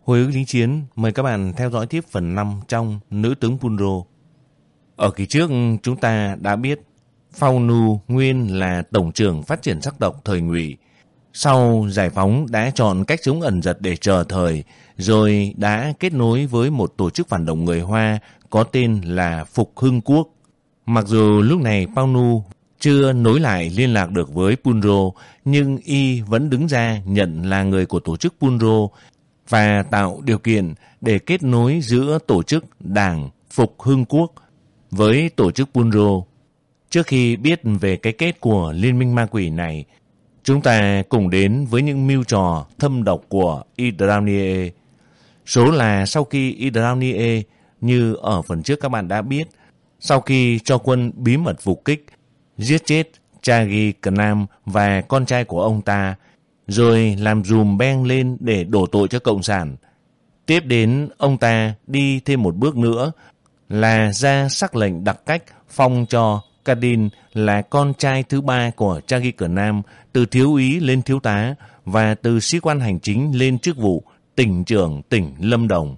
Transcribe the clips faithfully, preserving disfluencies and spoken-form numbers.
Hồi ức lính chiến, mời các bạn theo dõi tiếp phần năm trong Nữ tướng Punro. Ở kỳ trước chúng ta đã biết Phao Nu nguyên là tổng trưởng phát triển sắc tộc thời Ngụy. Sau giải phóng đã chọn cách sống ẩn dật để chờ thời, rồi đã kết nối với một tổ chức phản động người Hoa có tên là Phục Hưng Quốc. Mặc dù lúc này Phao Nu chưa nối lại liên lạc được với Punro, nhưng y vẫn đứng ra nhận là người của tổ chức Punro và tạo điều kiện để kết nối giữa tổ chức Đảng Phục Hưng Quốc với tổ chức Punro. Trước khi biết về cái kết của liên minh ma quỷ này, chúng ta cùng đến với những mưu trò thâm độc của Idraunie. Số là sau khi Idraunie, như ở phần trước các bạn đã biết, sau khi cho quân bí mật phục kích, giết chết Chagi Knam và con trai của ông ta, rồi làm dùm beng lên để đổ tội cho Cộng sản. Tiếp đến, ông ta đi thêm một bước nữa là ra sắc lệnh đặc cách phong cho Kadin là con trai thứ ba của Chagi Knam từ thiếu úy lên thiếu tá và từ sĩ quan hành chính lên chức vụ tỉnh trưởng tỉnh Lâm Đồng.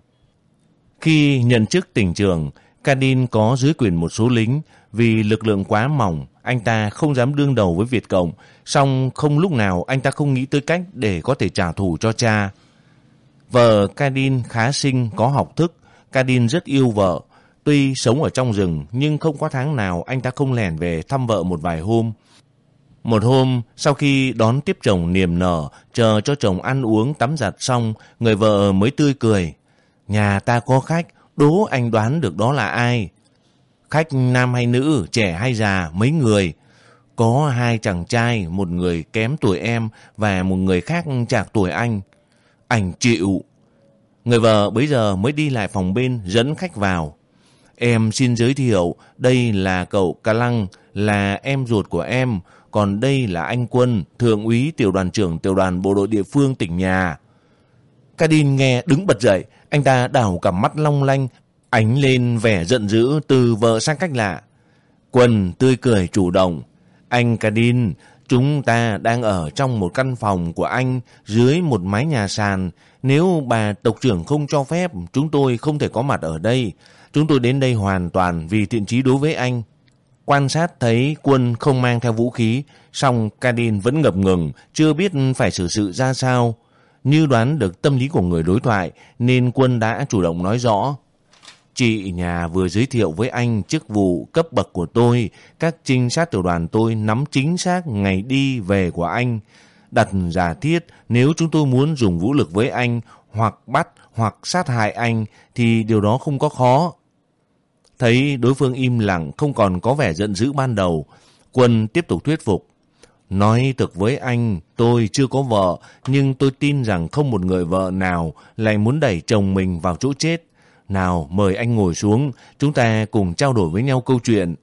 Khi nhận chức tỉnh trưởng, Kadin có dưới quyền một số lính. Vì lực lượng quá mỏng, anh ta không dám đương đầu với Việt Cộng, song không lúc nào anh ta không nghĩ tới cách để có thể trả thù cho cha. Vợ Kadin khá xinh, có học thức. Kadin rất yêu vợ. Tuy sống ở trong rừng, nhưng không có tháng nào anh ta không lẻn về thăm vợ một vài hôm. Một hôm, sau khi đón tiếp chồng niềm nở, chờ cho chồng ăn uống tắm giặt xong, người vợ mới tươi cười. Nhà ta có khách, đố anh đoán được đó là ai? Khách nam hay nữ, trẻ hay già, mấy người? Có hai chàng trai, một người kém tuổi em và một người khác chạc tuổi anh. Anh chịu. Người vợ bấy giờ mới đi lại phòng bên dẫn khách vào. Em xin giới thiệu, đây là cậu Ca Lăng, là em ruột của em, còn đây là anh Quân, thượng úy tiểu đoàn trưởng tiểu đoàn bộ đội địa phương tỉnh nhà. Kadin nghe đứng bật dậy, anh ta đảo cả mắt long lanh, ánh lên vẻ giận dữ từ vợ sang cách lạ. Quân tươi cười chủ động. Anh Kadin, chúng ta đang ở trong một căn phòng của anh dưới một mái nhà sàn. Nếu bà tộc trưởng không cho phép, chúng tôi không thể có mặt ở đây. Chúng tôi đến đây hoàn toàn vì thiện chí đối với anh. Quan sát thấy Quân không mang theo vũ khí, song Kadin vẫn ngập ngừng, chưa biết phải xử sự ra sao. Như đoán được tâm lý của người đối thoại, nên Quân đã chủ động nói rõ. Chị nhà vừa giới thiệu với anh chức vụ cấp bậc của tôi, các trinh sát tiểu đoàn tôi nắm chính xác ngày đi về của anh. Đặt giả thiết nếu chúng tôi muốn dùng vũ lực với anh, hoặc bắt hoặc sát hại anh, thì điều đó không có khó. Thấy đối phương im lặng, không còn có vẻ giận dữ ban đầu, Quân tiếp tục thuyết phục. Nói thực với anh, tôi chưa có vợ, nhưng tôi tin rằng không một người vợ nào lại muốn đẩy chồng mình vào chỗ chết. Nào, mời anh ngồi xuống, chúng ta cùng trao đổi với nhau câu chuyện.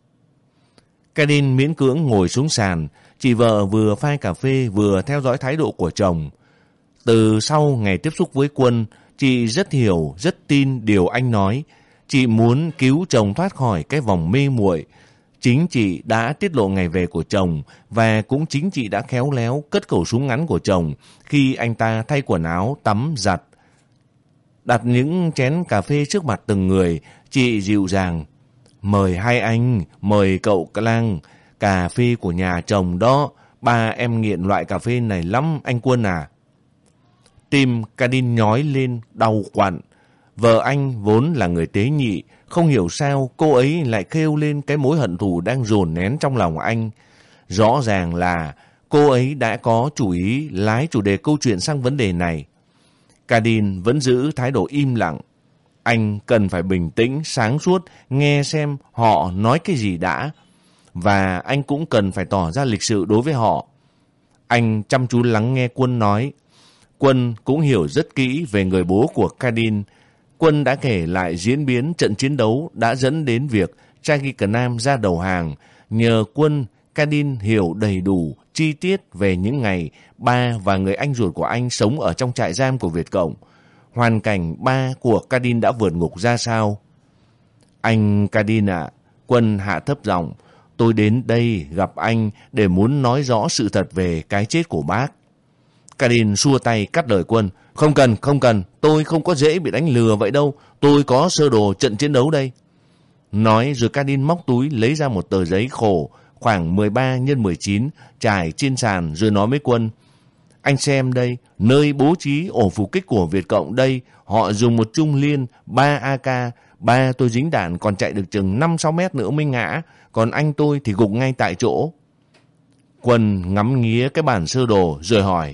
Kadin miễn cưỡng ngồi xuống sàn, chị vợ vừa pha cà phê vừa theo dõi thái độ của chồng. Từ sau ngày tiếp xúc với Quân, chị rất hiểu, rất tin điều anh nói. Chị muốn cứu chồng thoát khỏi cái vòng mê muội. Chính chị đã tiết lộ ngày về của chồng, và cũng chính chị đã khéo léo cất khẩu súng ngắn của chồng khi anh ta thay quần áo, tắm, giặt. Đặt những chén cà phê trước mặt từng người, chị dịu dàng. Mời hai anh, mời cậu Ca Lang, cà phê của nhà chồng đó, ba em nghiện loại cà phê này lắm anh Quân à. Tim Kadin nhói lên, đau quặn. Vợ anh vốn là người tế nhị, không hiểu sao cô ấy lại kêu lên cái mối hận thù đang dồn nén trong lòng anh. Rõ ràng là cô ấy đã có chủ ý lái chủ đề câu chuyện sang vấn đề này. Kadin vẫn giữ thái độ im lặng. Anh cần phải bình tĩnh, sáng suốt, nghe xem họ nói cái gì đã. Và anh cũng cần phải tỏ ra lịch sự đối với họ. Anh chăm chú lắng nghe Quân nói. Quân cũng hiểu rất kỹ về người bố của Kadin. Quân đã kể lại diễn biến trận chiến đấu đã dẫn đến việc Chagi Knam ra đầu hàng. Nhờ Quân, Kadin hiểu đầy đủ chi tiết về những ngày ba và người anh ruột của anh sống ở trong trại giam của Việt Cộng. Hoàn cảnh ba của Kadin đã vượt ngục ra sao? Anh Kadin ạ, à, Quân hạ thấp giọng, tôi đến đây gặp anh để muốn nói rõ sự thật về cái chết của bác. Kadin xua tay cắt lời Quân. Không cần, không cần, tôi không có dễ bị đánh lừa vậy đâu, tôi có sơ đồ trận chiến đấu đây. Nói rồi Cadin móc túi lấy ra một tờ giấy khổ khoảng mười ba nhân mười chín trải trên sàn rồi nói với Quân. Anh xem đây, nơi bố trí ổ phục kích của Việt Cộng đây, họ dùng một trung liên, ba a ca, ba tôi dính đạn còn chạy được chừng năm sáu mét nữa mới ngã, còn anh tôi thì gục ngay tại chỗ. Quân ngắm nghía cái bản sơ đồ rồi hỏi,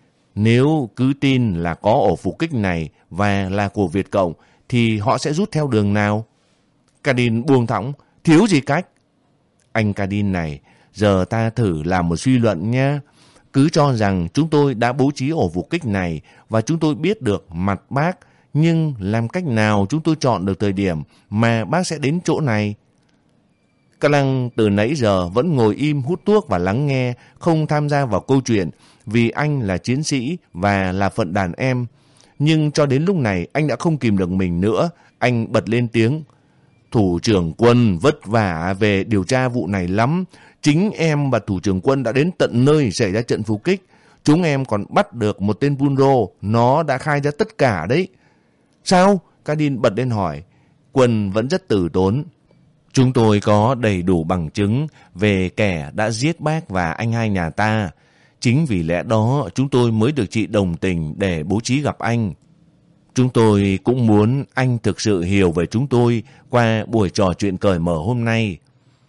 nếu cứ tin là có ổ phục kích này và là của Việt Cộng thì họ sẽ rút theo đường nào? Cadin buông thõng, thiếu gì cách. Anh Cadin này, giờ ta thử làm một suy luận nhé. Cứ cho rằng chúng tôi đã bố trí ổ phục kích này và chúng tôi biết được mặt bác, nhưng làm cách nào chúng tôi chọn được thời điểm mà bác sẽ đến chỗ này? Ca Lăng từ nãy giờ vẫn ngồi im hút thuốc và lắng nghe, không tham gia vào câu chuyện vì anh là chiến sĩ và là phận đàn em. Nhưng cho đến lúc này anh đã không kìm được mình nữa, anh bật lên tiếng. Thủ trưởng Quân vất vả về điều tra vụ này lắm. Chính em và thủ trưởng Quân đã đến tận nơi xảy ra trận phục kích. Chúng em còn bắt được một tên Punro, nó đã khai ra tất cả đấy. Sao? Cadin bật lên hỏi. Quân vẫn rất từ tốn. Chúng tôi có đầy đủ bằng chứng về kẻ đã giết bác và anh hai nhà ta. Chính vì lẽ đó chúng tôi mới được chị đồng tình để bố trí gặp anh. Chúng tôi cũng muốn anh thực sự hiểu về chúng tôi qua buổi trò chuyện cởi mở hôm nay.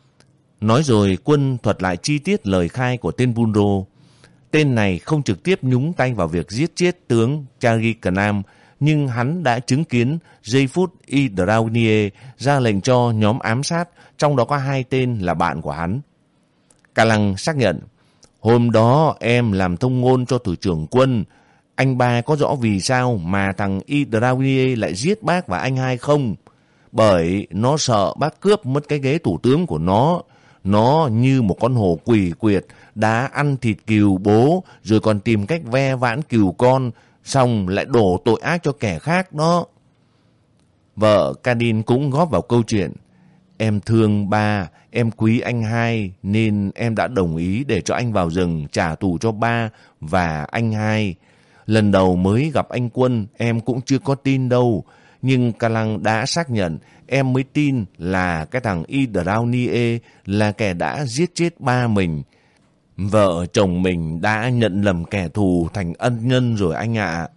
Nói rồi Quân thuật lại chi tiết lời khai của tên Punro. Tên này không trực tiếp nhúng tay vào việc giết chết tướng Chagi Knam, nhưng hắn đã chứng kiến giây phút Hydraulier ra lệnh cho nhóm ám sát, trong đó có hai tên là bạn của hắn. Ca Lăng xác nhận, hôm đó em làm thông ngôn cho thủ trưởng Quân. Anh ba có rõ vì sao mà thằng Hydraulier lại giết bác và anh hai không? Bởi nó sợ bác cướp mất cái ghế thủ tướng của nó. Nó như một con hổ quỷ quyệt đã ăn thịt cừu bố rồi còn tìm cách ve vãn cừu con, xong lại đổ tội ác cho kẻ khác đó. Vợ Cadin cũng góp vào câu chuyện. Em thương ba, em quý anh hai nên em đã đồng ý để cho anh vào rừng trả thù cho ba và anh hai. Lần đầu mới gặp anh Quân em cũng chưa có tin đâu, nhưng Ca Lăng đã xác nhận em mới tin là cái thằng Hydraulier là kẻ đã giết chết ba mình. Vợ chồng mình đã nhận lầm kẻ thù thành ân nhân rồi anh ạ. À.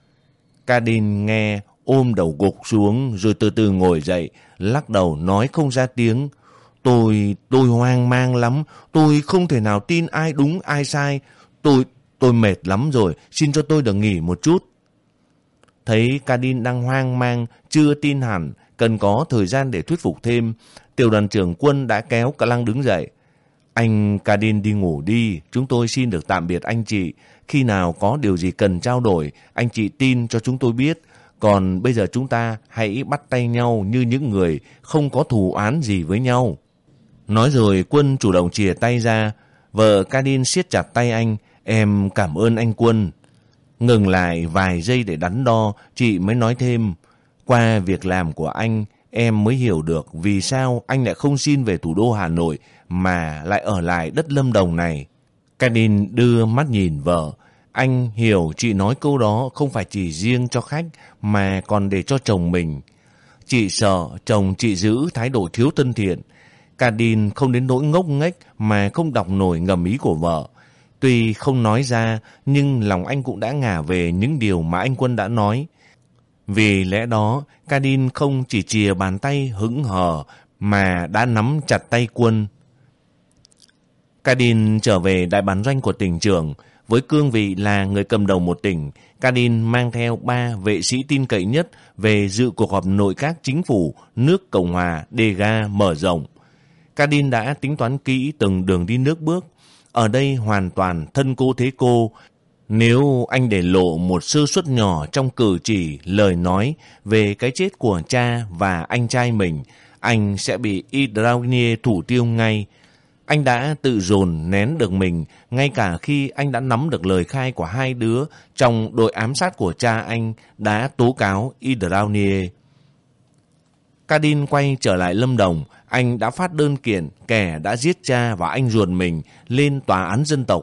Cadin nghe ôm đầu gục xuống rồi từ từ ngồi dậy, lắc đầu nói không ra tiếng. Tôi, tôi hoang mang lắm, tôi không thể nào tin ai đúng ai sai. Tôi, tôi mệt lắm rồi, xin cho tôi được nghỉ một chút. Thấy Cadin đang hoang mang, chưa tin hẳn, cần có thời gian để thuyết phục thêm, tiểu đoàn trưởng Quân đã kéo Ca Lăng đứng dậy. Anh Cadin đi ngủ đi, chúng tôi xin được tạm biệt anh chị. Khi nào có điều gì cần trao đổi, anh chị tin cho chúng tôi biết. Còn bây giờ chúng ta hãy bắt tay nhau như những người không có thù oán gì với nhau. Nói rồi Quân chủ động chìa tay ra. Vợ Cadin siết chặt tay anh. Em cảm ơn anh Quân. Ngừng lại vài giây để đắn đo, chị mới nói thêm. Qua việc làm của anh, em mới hiểu được vì sao anh lại không xin về thủ đô Hà Nội mà lại ở lại đất Lâm Đồng này. Cadin đưa mắt nhìn vợ. Anh hiểu chị nói câu đó không phải chỉ riêng cho khách mà còn để cho chồng mình. Chị sợ chồng chị giữ thái độ thiếu thân thiện. Cadin không đến nỗi ngốc nghếch mà không đọc nổi ngầm ý của vợ. Tuy không nói ra nhưng lòng anh cũng đã ngả về những điều mà anh Quân đã nói. Vì lẽ đó Cadin không chỉ chìa bàn tay hững hờ mà đã nắm chặt tay Quân. Cadin trở về đại bản doanh của tỉnh trưởng. Với cương vị là người cầm đầu một tỉnh, Cadin mang theo ba vệ sĩ tin cậy nhất về dự cuộc họp nội các chính phủ nước Cộng hòa Dega mở rộng. Cadin đã tính toán kỹ từng đường đi nước bước. Ở đây hoàn toàn thân cô thế cô. Nếu anh để lộ một sơ suất nhỏ trong cử chỉ, lời nói về cái chết của cha và anh trai mình, anh sẽ bị Hydraulier thủ tiêu ngay. Anh đã tự dồn nén được mình ngay cả khi anh đã nắm được lời khai của hai đứa trong đội ám sát của cha anh đã tố cáo Hydraulier. Cadin quay trở lại Lâm Đồng, anh đã phát đơn kiện kẻ đã giết cha và anh ruột mình lên tòa án dân tộc.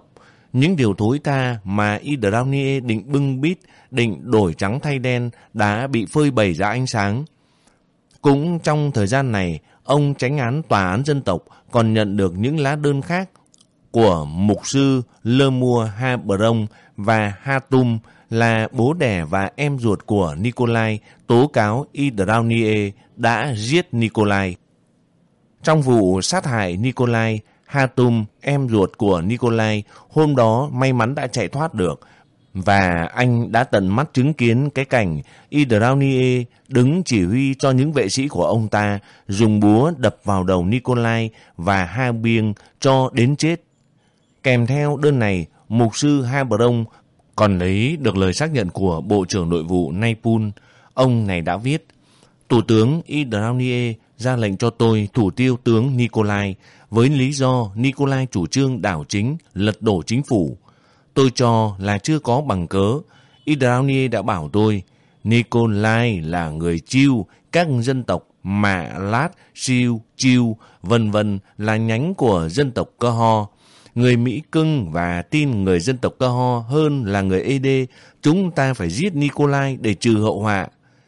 những điều thối tha mà Idraunie định bưng bít, định đổi trắng thay đen đã bị phơi bày ra ánh sáng. Cũng trong thời gian này, ông chánh án tòa án dân tộc còn nhận được những lá đơn khác của mục sư Lemuel Habron và Hatum là bố đẻ và em ruột của Nikolai tố cáo Idraunie đã giết Nikolai. Trong vụ sát hại Nikolai, Hatum, em ruột của Nikolai, hôm đó may mắn đã chạy thoát được, và anh đã tận mắt chứng kiến cái cảnh Idraunie đứng chỉ huy cho những vệ sĩ của ông ta dùng búa đập vào đầu Nikolai và Habieng cho đến chết. Kèm theo đơn này, mục sư Habron còn lấy được lời xác nhận của Bộ trưởng Nội vụ Naipun. Ông này đã viết: Thủ tướng Idraunie ra lệnh cho tôi thủ tiêu tướng Nikolai với lý do Nikolai chủ trương đảo chính, lật đổ chính phủ. Tôi cho là chưa có bằng cớ. Idraunie đã bảo tôi Nikolai là người Chiêu, các dân tộc Mạ, Lát, Siêu, Chiêu, vân vân là nhánh của dân tộc Cơ Ho. Người Mỹ cưng và tin người dân tộc Cơ Ho hơn là người ê đê. Chúng ta phải giết Nikolai để trừ hậu họa.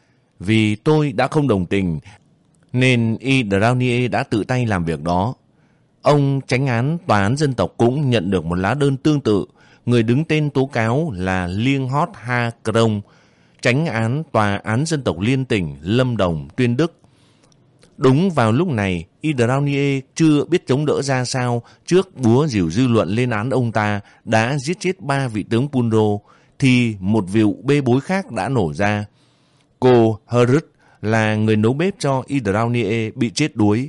Vì tôi đã không đồng tình, nên Idraunie đã tự tay làm việc đó. Ông chánh án tòa án dân tộc cũng nhận được một lá đơn tương tự. Người đứng tên tố cáo là Liêng Hót Ha Krông, chánh án tòa án dân tộc liên tỉnh Lâm Đồng, Tuyên Đức. Đúng vào lúc này, Idraunie chưa biết chống đỡ ra sao trước búa rìu dư luận lên án ông ta đã giết chết ba vị tướng Punro, thì một vụ bê bối khác đã nổ ra. Cô Herut là người nấu bếp cho Idraunie bị chết đuối.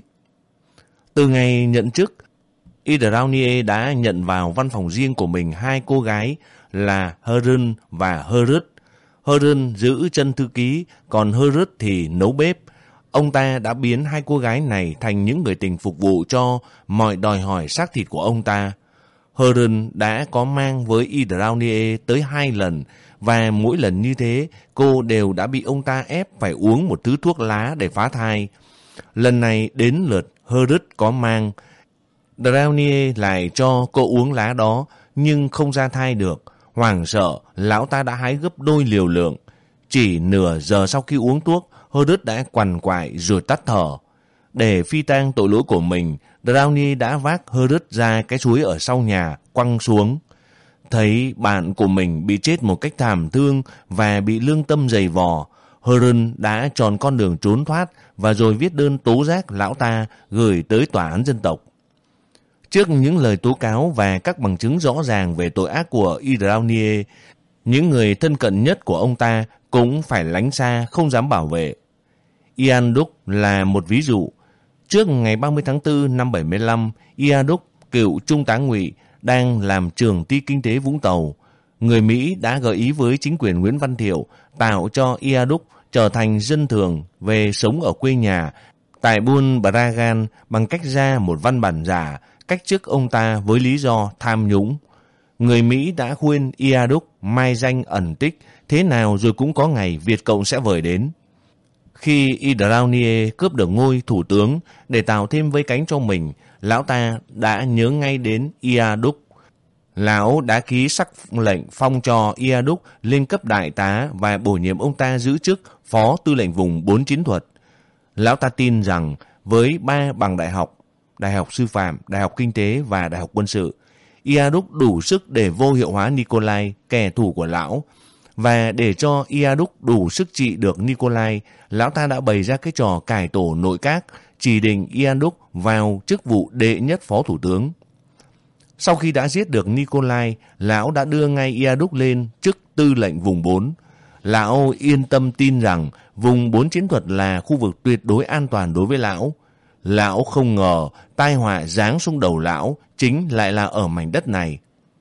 Từ ngày nhận chức, Idraunie đã nhận vào văn phòng riêng của mình hai cô gái là Herun và Herut. Herun giữ chân thư ký, còn Herut thì nấu bếp. Ông ta đã biến hai cô gái này thành những người tình phục vụ cho mọi đòi hỏi xác thịt của ông ta. Herun đã có mang với Idraunie tới hai lần, và mỗi lần như thế, cô đều đã bị ông ta ép phải uống một thứ thuốc lá để phá thai. Lần này đến lượt Herut có mang. Idraunie lại cho cô uống lá đó, nhưng không ra thai được. Hoảng sợ, lão ta đã hái gấp đôi liều lượng. Chỉ nửa giờ sau khi uống thuốc, Herut đã quằn quại rồi tắt thở. Để phi tang tội lỗi của mình, Idraunie đã vác Herut ra cái suối ở sau nhà, quăng xuống. Thấy bạn của mình bị chết một cách thảm thương và bị lương tâm dày vò, Herut đã chọn con đường trốn thoát và rồi viết đơn tố giác lão ta gửi tới tòa án dân tộc. Trước những lời tố cáo và các bằng chứng rõ ràng về tội ác của Idraunie, những người thân cận nhất của ông ta cũng phải lánh xa, không dám bảo vệ. Ian Đúc là một ví dụ. Trước ngày ba mươi tháng tư năm bảy mươi lăm, Ian Đúc, cựu trung tá ngụy, đang làm trưởng ty kinh tế Vũng Tàu. Người Mỹ đã gợi ý với chính quyền Nguyễn Văn Thiệu tạo cho Ian Đúc trở thành dân thường về sống ở quê nhà tại Buôn Bragan bằng cách ra một văn bản giả cách chức ông ta với lý do tham nhũng. Người Mỹ đã khuyên Ian Đúc mai danh ẩn tích, thế nào rồi cũng có ngày Việt Cộng sẽ vời đến. Khi Idraunie cướp được ngôi thủ tướng để tạo thêm vây cánh cho mình, lão ta đã nhớ ngay đến Ian Đúc. Lão đã ký sắc lệnh phong cho Ian Đúc lên cấp đại tá và bổ nhiệm ông ta giữ chức phó tư lệnh vùng bốn chiến thuật. Lão ta tin rằng với ba bằng đại học, đại học sư phạm, đại học kinh tế và đại học quân sự, Ian Đúc đủ sức để vô hiệu hóa Nikolai, kẻ thù của lão. Và để cho Ian Đúc đủ sức trị được Nikolai, lão ta đã bày ra cái trò cải tổ nội các, chỉ định Ian Đúc vào chức vụ đệ nhất phó thủ tướng. Sau khi đã giết được Nikolai, lão đã đưa ngay Ian Đúc lên chức tư lệnh vùng bốn. Lão yên tâm tin rằng vùng bốn chiến thuật là khu vực tuyệt đối an toàn đối với lão. Lão không ngờ tai họa giáng xuống đầu lão chính lại là ở mảnh đất này.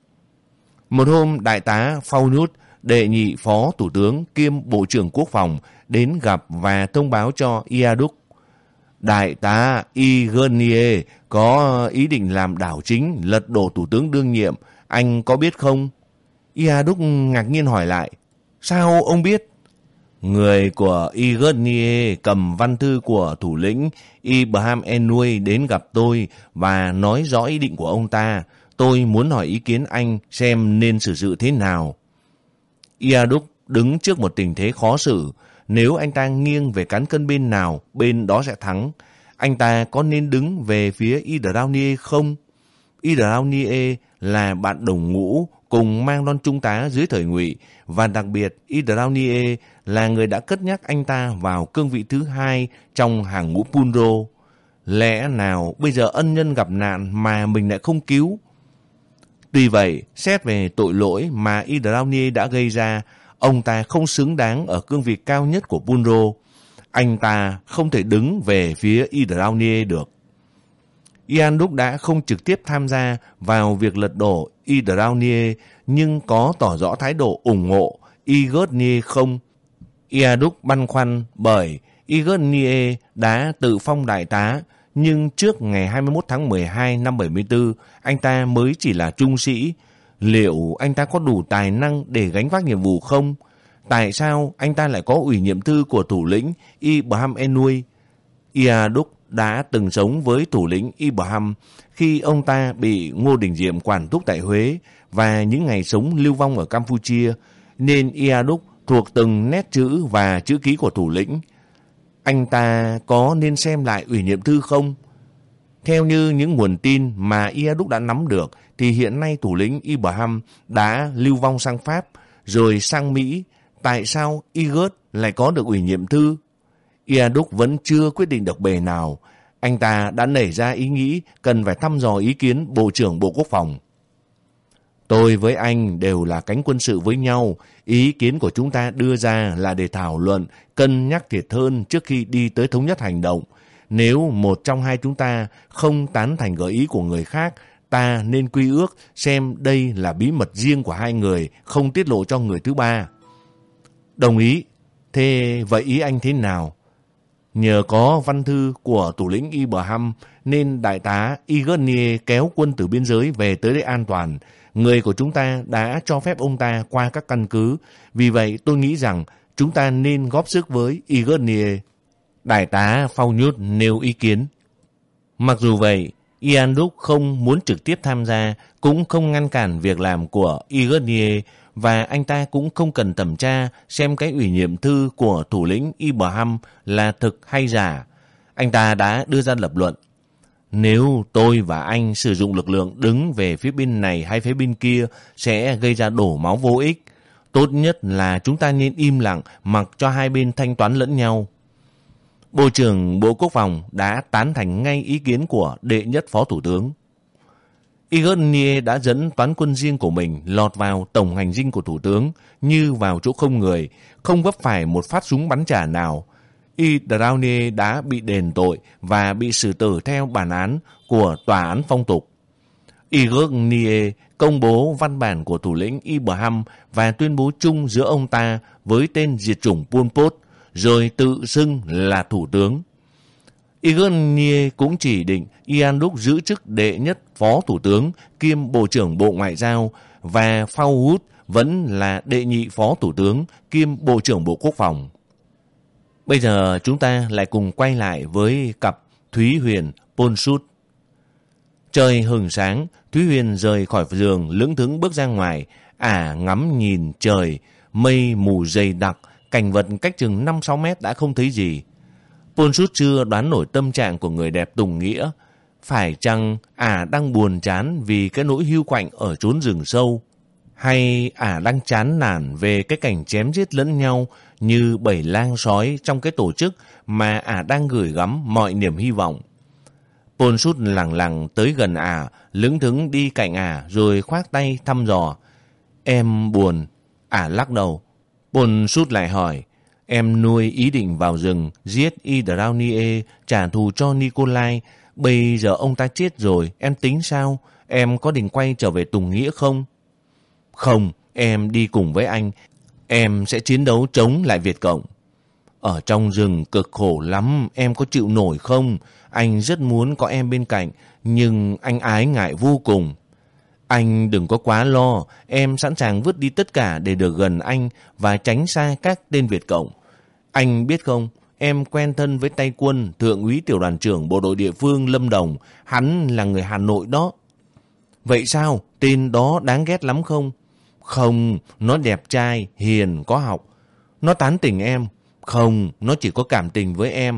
Một hôm, đại tá Faunut, đệ nhị phó thủ tướng kiêm bộ trưởng quốc phòng, đến gặp và thông báo cho Ian Đúc. Đại tá Igernie có ý định làm đảo chính, lật đổ thủ tướng đương nhiệm, anh có biết không? Ian Đúc ngạc nhiên hỏi lại, sao ông biết? Người của Igernie cầm văn thư của thủ lĩnh Ibrahim Ennui đến gặp tôi và nói rõ ý định của ông ta. tôi muốn hỏi ý kiến anh xem nên xử sự thế nào. Iaduk đứng trước một tình thế khó xử. Nếu anh ta nghiêng về cán cân bên nào, bên đó sẽ thắng. Anh ta có nên đứng về phía Idraunie không? Idraunie là bạn đồng ngũ cùng mang lon trung tá dưới thời Ngụy, và đặc biệt Idraunie là người đã cất nhắc anh ta vào cương vị thứ hai trong hàng ngũ Punro. Lẽ nào bây giờ ân nhân gặp nạn mà mình lại không cứu? Tuy vậy, xét về tội lỗi mà Idraunie đã gây ra, ông ta không xứng đáng ở cương vị cao nhất của Punro. Anh ta không thể đứng về phía Idraunie được. Iaduk đã không trực tiếp tham gia vào việc lật đổ Idraunie, nhưng có tỏ rõ thái độ ủng hộ Igernie không? Iaduk băn khoăn bởi Igernie đã tự phong đại tá, nhưng trước ngày hai mươi mốt tháng mười hai năm bảy mươi tư, anh ta mới chỉ là trung sĩ. Liệu anh ta có đủ tài năng để gánh vác nhiệm vụ không? Tại sao anh ta lại có ủy nhiệm thư của thủ lĩnh Ibrahim Enui? Iaduk đã từng sống với thủ lĩnh Ibrahim khi ông ta bị Ngô Đình Diệm quản thúc tại Huế và những ngày sống lưu vong ở Campuchia, nên Iaduk thuộc từng nét chữ và chữ ký của thủ lĩnh. Anh ta có nên xem lại ủy nhiệm thư không? Theo như những nguồn tin mà Iaduk đã nắm được, thì hiện nay thủ lĩnh Ibrahim đã lưu vong sang Pháp, rồi sang Mỹ. Tại sao Igert lại có được ủy nhiệm thư? Iaduk vẫn chưa quyết định được bề nào. Anh ta đã nảy ra ý nghĩ cần phải thăm dò ý kiến Bộ trưởng Bộ Quốc phòng. Tôi với anh đều là cánh quân sự với nhau. Ý kiến của chúng ta đưa ra là để thảo luận, cân nhắc thiệt hơn trước khi đi tới thống nhất hành động. Nếu một trong hai chúng ta không tán thành gợi ý của người khác, ta nên quy ước xem đây là bí mật riêng của hai người, không tiết lộ cho người thứ ba. Đồng ý. Thế vậy ý anh thế nào? Nhờ có văn thư của thủ lĩnh Ibrahim nên đại tá Igernie kéo quân từ biên giới về tới đây an toàn. Người của chúng ta đã cho phép ông ta qua các căn cứ. Vì vậy tôi nghĩ rằng chúng ta nên góp sức với Igernie. Đại tá Phaunyut nêu ý kiến. Mặc dù vậy, Iaduk không muốn trực tiếp tham gia, cũng không ngăn cản việc làm của Igernie, và anh ta cũng không cần thẩm tra xem cái ủy nhiệm thư của thủ lĩnh Ibrahim là thực hay giả. Anh ta đã đưa ra lập luận. Nếu tôi và anh sử dụng lực lượng đứng về phía bên này hay phía bên kia sẽ gây ra đổ máu vô ích. Tốt nhất là chúng ta nên im lặng mặc cho hai bên thanh toán lẫn nhau. Bộ trưởng Bộ Quốc phòng đã tán thành ngay ý kiến của đệ nhất phó thủ tướng. Igernie đã dẫn toán quân riêng của mình lọt vào tổng hành dinh của thủ tướng như vào chỗ không người, không vấp phải một phát súng bắn trả nào. Idraunie đã bị đền tội và bị xử tử theo bản án của tòa án phong tục. Igernie công bố văn bản của thủ lĩnh Ibrahim và tuyên bố chung giữa ông ta với tên diệt chủng Pol Pot, rồi tự xưng là thủ tướng. Igernie cũng chỉ định Iaduk giữ chức đệ nhất phó thủ tướng kiêm bộ trưởng Bộ Ngoại giao, và Phaunyut vẫn là đệ nhị phó thủ tướng kiêm bộ trưởng Bộ Quốc phòng. Bây giờ chúng ta lại cùng quay lại với cặp Thúy Huyền Ponsut. Trời hừng sáng, Thúy Huyền rời khỏi giường lững thững bước ra ngoài. Ả à, ngắm nhìn trời, mây mù dày đặc, cảnh vật cách chừng năm sáu mét đã không thấy gì. Ponsut chưa đoán nổi tâm trạng của người đẹp Tùng Nghĩa. Phải chăng Ả à đang buồn chán vì cái nỗi hiu quạnh ở chốn rừng sâu? Hay Ả à đang chán nản về cái cảnh chém giết lẫn nhau như bầy lang sói trong cái tổ chức mà Ả à đang gửi gắm mọi niềm hy vọng? Ponsut lẳng lặng tới gần Ả, à, lững thững đi cạnh Ả à, rồi khoác tay thăm dò. Em buồn. Ả à lắc đầu. Ponsut lại hỏi. Em nuôi ý định vào rừng, giết Idraunie, trả thù cho Nikolai. Bây giờ ông ta chết rồi, em tính sao? Em có định quay trở về Tùng Nghĩa không? Không, em đi cùng với anh. Em sẽ chiến đấu chống lại Việt Cộng. Ở trong rừng cực khổ lắm, em có chịu nổi không? Anh rất muốn có em bên cạnh, nhưng anh ái ngại vô cùng. Anh đừng có quá lo, em sẵn sàng vứt đi tất cả để được gần anh và tránh xa các tên Việt Cộng. Anh biết không, em quen thân với tay quân, thượng úy tiểu đoàn trưởng bộ đội địa phương Lâm Đồng, hắn là người Hà Nội đó. Vậy sao? Tên đó đáng ghét lắm không? Không, nó đẹp trai, hiền, có học. Nó tán tỉnh em. Không, nó chỉ có cảm tình với em.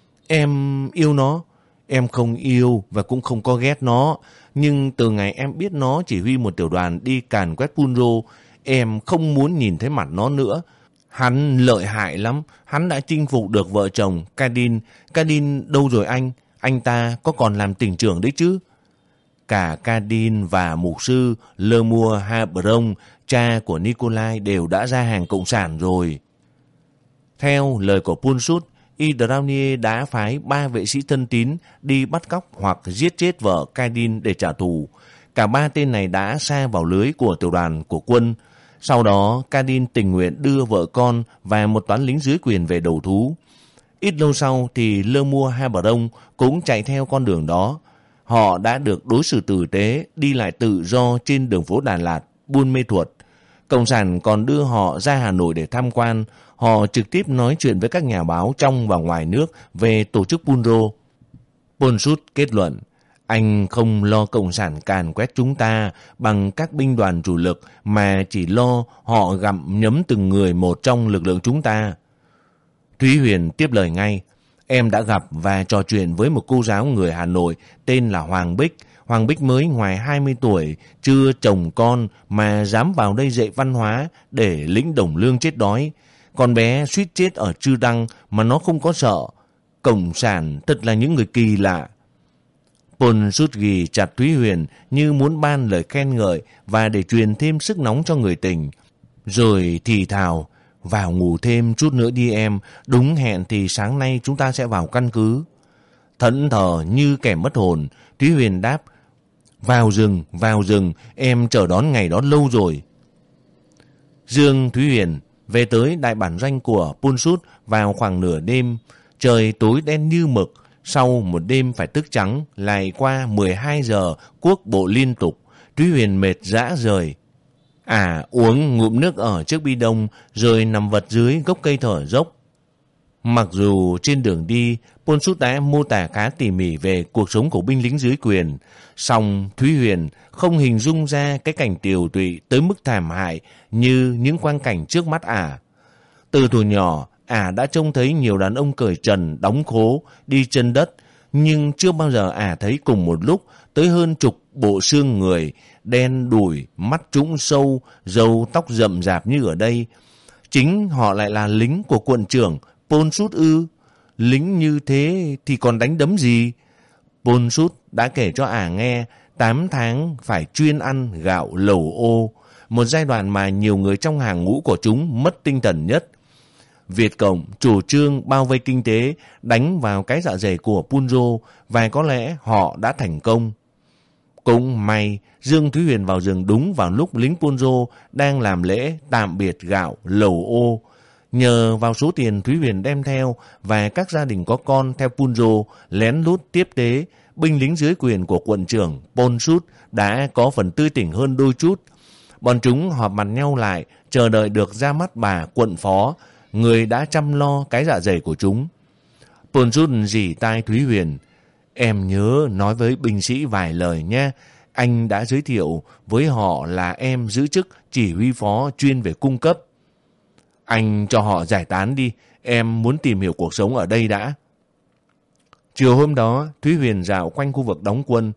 Em yêu nó. Em không yêu và cũng không có ghét nó. Nhưng từ ngày em biết nó chỉ huy một tiểu đoàn đi càn quét Punro, em không muốn nhìn thấy mặt nó nữa. Hắn lợi hại lắm. Hắn đã chinh phục được vợ chồng Cadin. Cadin đâu rồi anh? Anh ta có còn làm tỉnh trưởng đấy chứ? Cả Cadin và mục sư Lemuel Habron, cha của Nikolai, đều đã ra hàng cộng sản rồi. Theo lời của Ponsud, Idraunier đã phái ba vệ sĩ thân tín đi bắt cóc hoặc giết chết vợ Cadin để trả thù. Cả ba tên này đã sa vào lưới của tiểu đoàn của quân. Sau đó, Cadin tình nguyện đưa vợ con và một toán lính dưới quyền về đầu thú. Ít lâu sau thì Lemuel Habron cũng chạy theo con đường đó. Họ đã được đối xử tử tế, đi lại tự do trên đường phố Đà Lạt, Buôn Mê Thuột. Cộng sản còn đưa họ ra Hà Nội để tham quan. Họ trực tiếp nói chuyện với các nhà báo trong và ngoài nước về tổ chức Punro. Ponsud kết luận, anh không lo Cộng sản càn quét chúng ta bằng các binh đoàn chủ lực mà chỉ lo họ gặm nhấm từng người một trong lực lượng chúng ta. Thúy Huyền tiếp lời ngay. Em đã gặp và trò chuyện với một cô giáo người Hà Nội tên là Hoàng Bích. Hoàng Bích mới ngoài hai mươi tuổi, chưa chồng con mà dám vào đây dạy văn hóa để lĩnh đồng lương chết đói. Con bé suýt chết ở Chư Đăng mà nó không có sợ. Cộng sản thật là những người kỳ lạ. Ponsud ghì chặt Thúy Huyền như muốn ban lời khen ngợi và để truyền thêm sức nóng cho người tình. Rồi thì thào, vào ngủ thêm chút nữa đi em, đúng hẹn thì sáng nay chúng ta sẽ vào căn cứ. Thẫn thờ như kẻ mất hồn, Thúy Huyền đáp, vào rừng, vào rừng, em chờ đón ngày đó lâu rồi. Dương Thúy Huyền về tới đại bản doanh của Ponsud vào khoảng nửa đêm. Trời tối đen như mực, sau một đêm phải thức trắng, lại qua mười hai giờ cuốc bộ liên tục. Thúy Huyền mệt rã rời. À uống ngụm nước ở chiếc bi đông rồi nằm vật dưới gốc cây thở dốc. Mặc dù trên đường đi, Ponsud đã mô tả khá tỉ mỉ về cuộc sống của binh lính dưới quyền, song Thúy Huyền không hình dung ra cái cảnh tiều tụy tới mức thảm hại như những quang cảnh trước mắt ả. Từ thuở nhỏ, ả đã trông thấy nhiều đàn ông cởi trần, đóng khố, đi chân đất, nhưng chưa bao giờ ả thấy cùng một lúc tới hơn chục bộ xương người, đen đủi, mắt trũng sâu, râu tóc rậm rạp như ở đây. Chính họ lại là lính của quận trưởng Ponsud ư? Lính như thế thì còn đánh đấm gì? Ponsud đã kể cho ả nghe tám tháng phải chuyên ăn gạo lẩu ô, một giai đoạn mà nhiều người trong hàng ngũ của chúng mất tinh thần nhất. Việt Cộng chủ trương bao vây kinh tế, đánh vào cái dạ dày của Punro, và có lẽ họ đã thành công. Cũng may, Dương Thúy Huyền vào rừng đúng vào lúc lính Punro đang làm lễ tạm biệt gạo lẩu ô. Nhờ vào số tiền Thúy Huyền đem theo và các gia đình có con theo Punro lén lút tiếp tế, binh lính dưới quyền của quận trưởng Ponsud đã có phần tươi tỉnh hơn đôi chút. Bọn chúng họp mặt nhau lại, chờ đợi được ra mắt bà quận phó, người đã chăm lo cái dạ dày của chúng. Ponsud rỉ tai Thúy Huyền, em nhớ nói với binh sĩ vài lời nhé. Anh đã giới thiệu với họ là em giữ chức chỉ huy phó chuyên về cung cấp. Anh cho họ giải tán đi, em muốn tìm hiểu cuộc sống ở đây đã. Chiều hôm đó, Thúy Huyền dạo quanh khu vực đóng quân.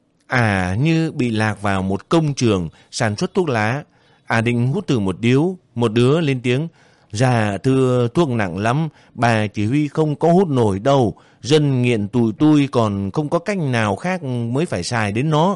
À như bị lạc vào một công trường sản xuất thuốc lá. À định hút thử một điếu, một đứa lên tiếng, dạ thưa thuốc nặng lắm, bà chỉ huy không có hút nổi đâu, dân nghiện tụi tôi còn không có cách nào khác mới phải xài đến nó.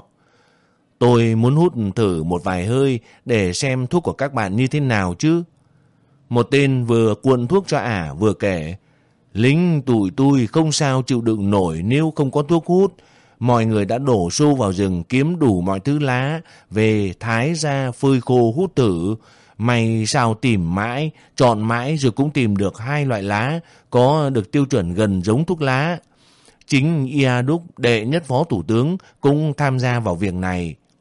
Tôi muốn hút thử một vài hơi để xem thuốc của các bạn như thế nào chứ. Một tên vừa cuộn thuốc cho ả vừa kể, lính tụi tôi không sao chịu đựng nổi nếu không có thuốc hút. Mọi người đã đổ xô vào rừng kiếm đủ mọi thứ lá, về thái ra phơi khô hút thử. May sao tìm mãi, chọn mãi rồi cũng tìm được hai loại lá có được tiêu chuẩn gần giống thuốc lá. Chính Ia Đúc, đệ nhất phó thủ tướng, cũng tham gia vào việc này.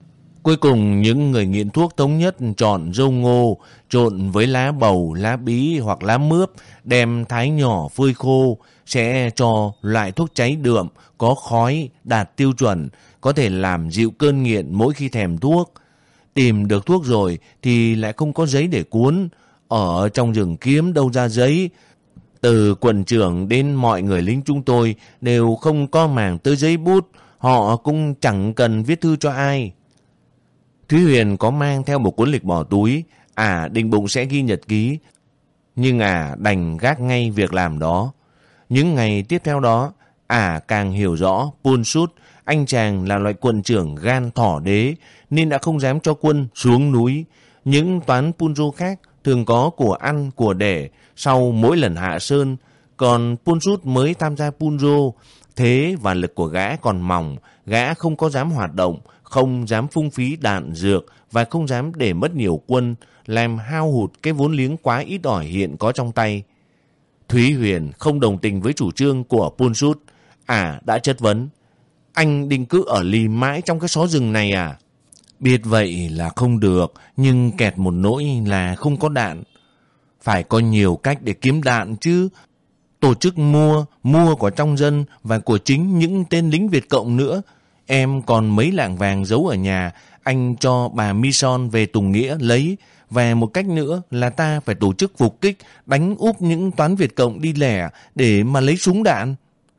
Cuối cùng những người nghiện thuốc thống nhất chọn dâu ngô trộn với lá bầu, lá bí hoặc lá mướp, đem thái nhỏ phơi khô, sẽ cho loại thuốc cháy đượm, có khói, đạt tiêu chuẩn, có thể làm dịu cơn nghiện mỗi khi thèm thuốc. Tìm được thuốc rồi thì lại không có giấy để cuốn, ở trong rừng kiếm đâu ra giấy. Từ quận trưởng đến mọi người lính chúng tôi đều không có màng tới giấy bút, họ cũng chẳng cần viết thư cho ai. Thúy Huyền có mang theo một cuốn lịch bỏ túi, à định bụng sẽ ghi nhật ký, nhưng à đành gác ngay việc làm đó. Những ngày tiếp theo đó, à càng hiểu rõ Pun Sút, anh chàng là loại quận trưởng gan thỏ đế, nên đã không dám cho quân xuống núi. Những toán Punro khác thường có của ăn, của để sau mỗi lần hạ sơn, còn Pun Sút mới tham gia Punro, thế và lực của gã còn mỏng, gã không có dám hoạt động, không dám phung phí đạn dược và không dám để mất nhiều quân, làm hao hụt cái vốn liếng quá ít ỏi hiện có trong tay. Thúy Huyền không đồng tình với chủ trương của Pun Sút, à đã chất vấn: anh định cứ ở lì mãi trong cái xó rừng này à? Biết vậy là không được, nhưng kẹt một nỗi là không có đạn. Phải có nhiều cách để kiếm đạn chứ. Tổ chức mua, mua của trong dân và của chính những tên lính Việt Cộng nữa. Em còn mấy lạng vàng giấu ở nhà, anh cho bà Mison về Tùng Nghĩa lấy. Và một cách nữa là ta phải tổ chức phục kích, đánh úp những toán Việt Cộng đi lẻ để mà lấy súng đạn.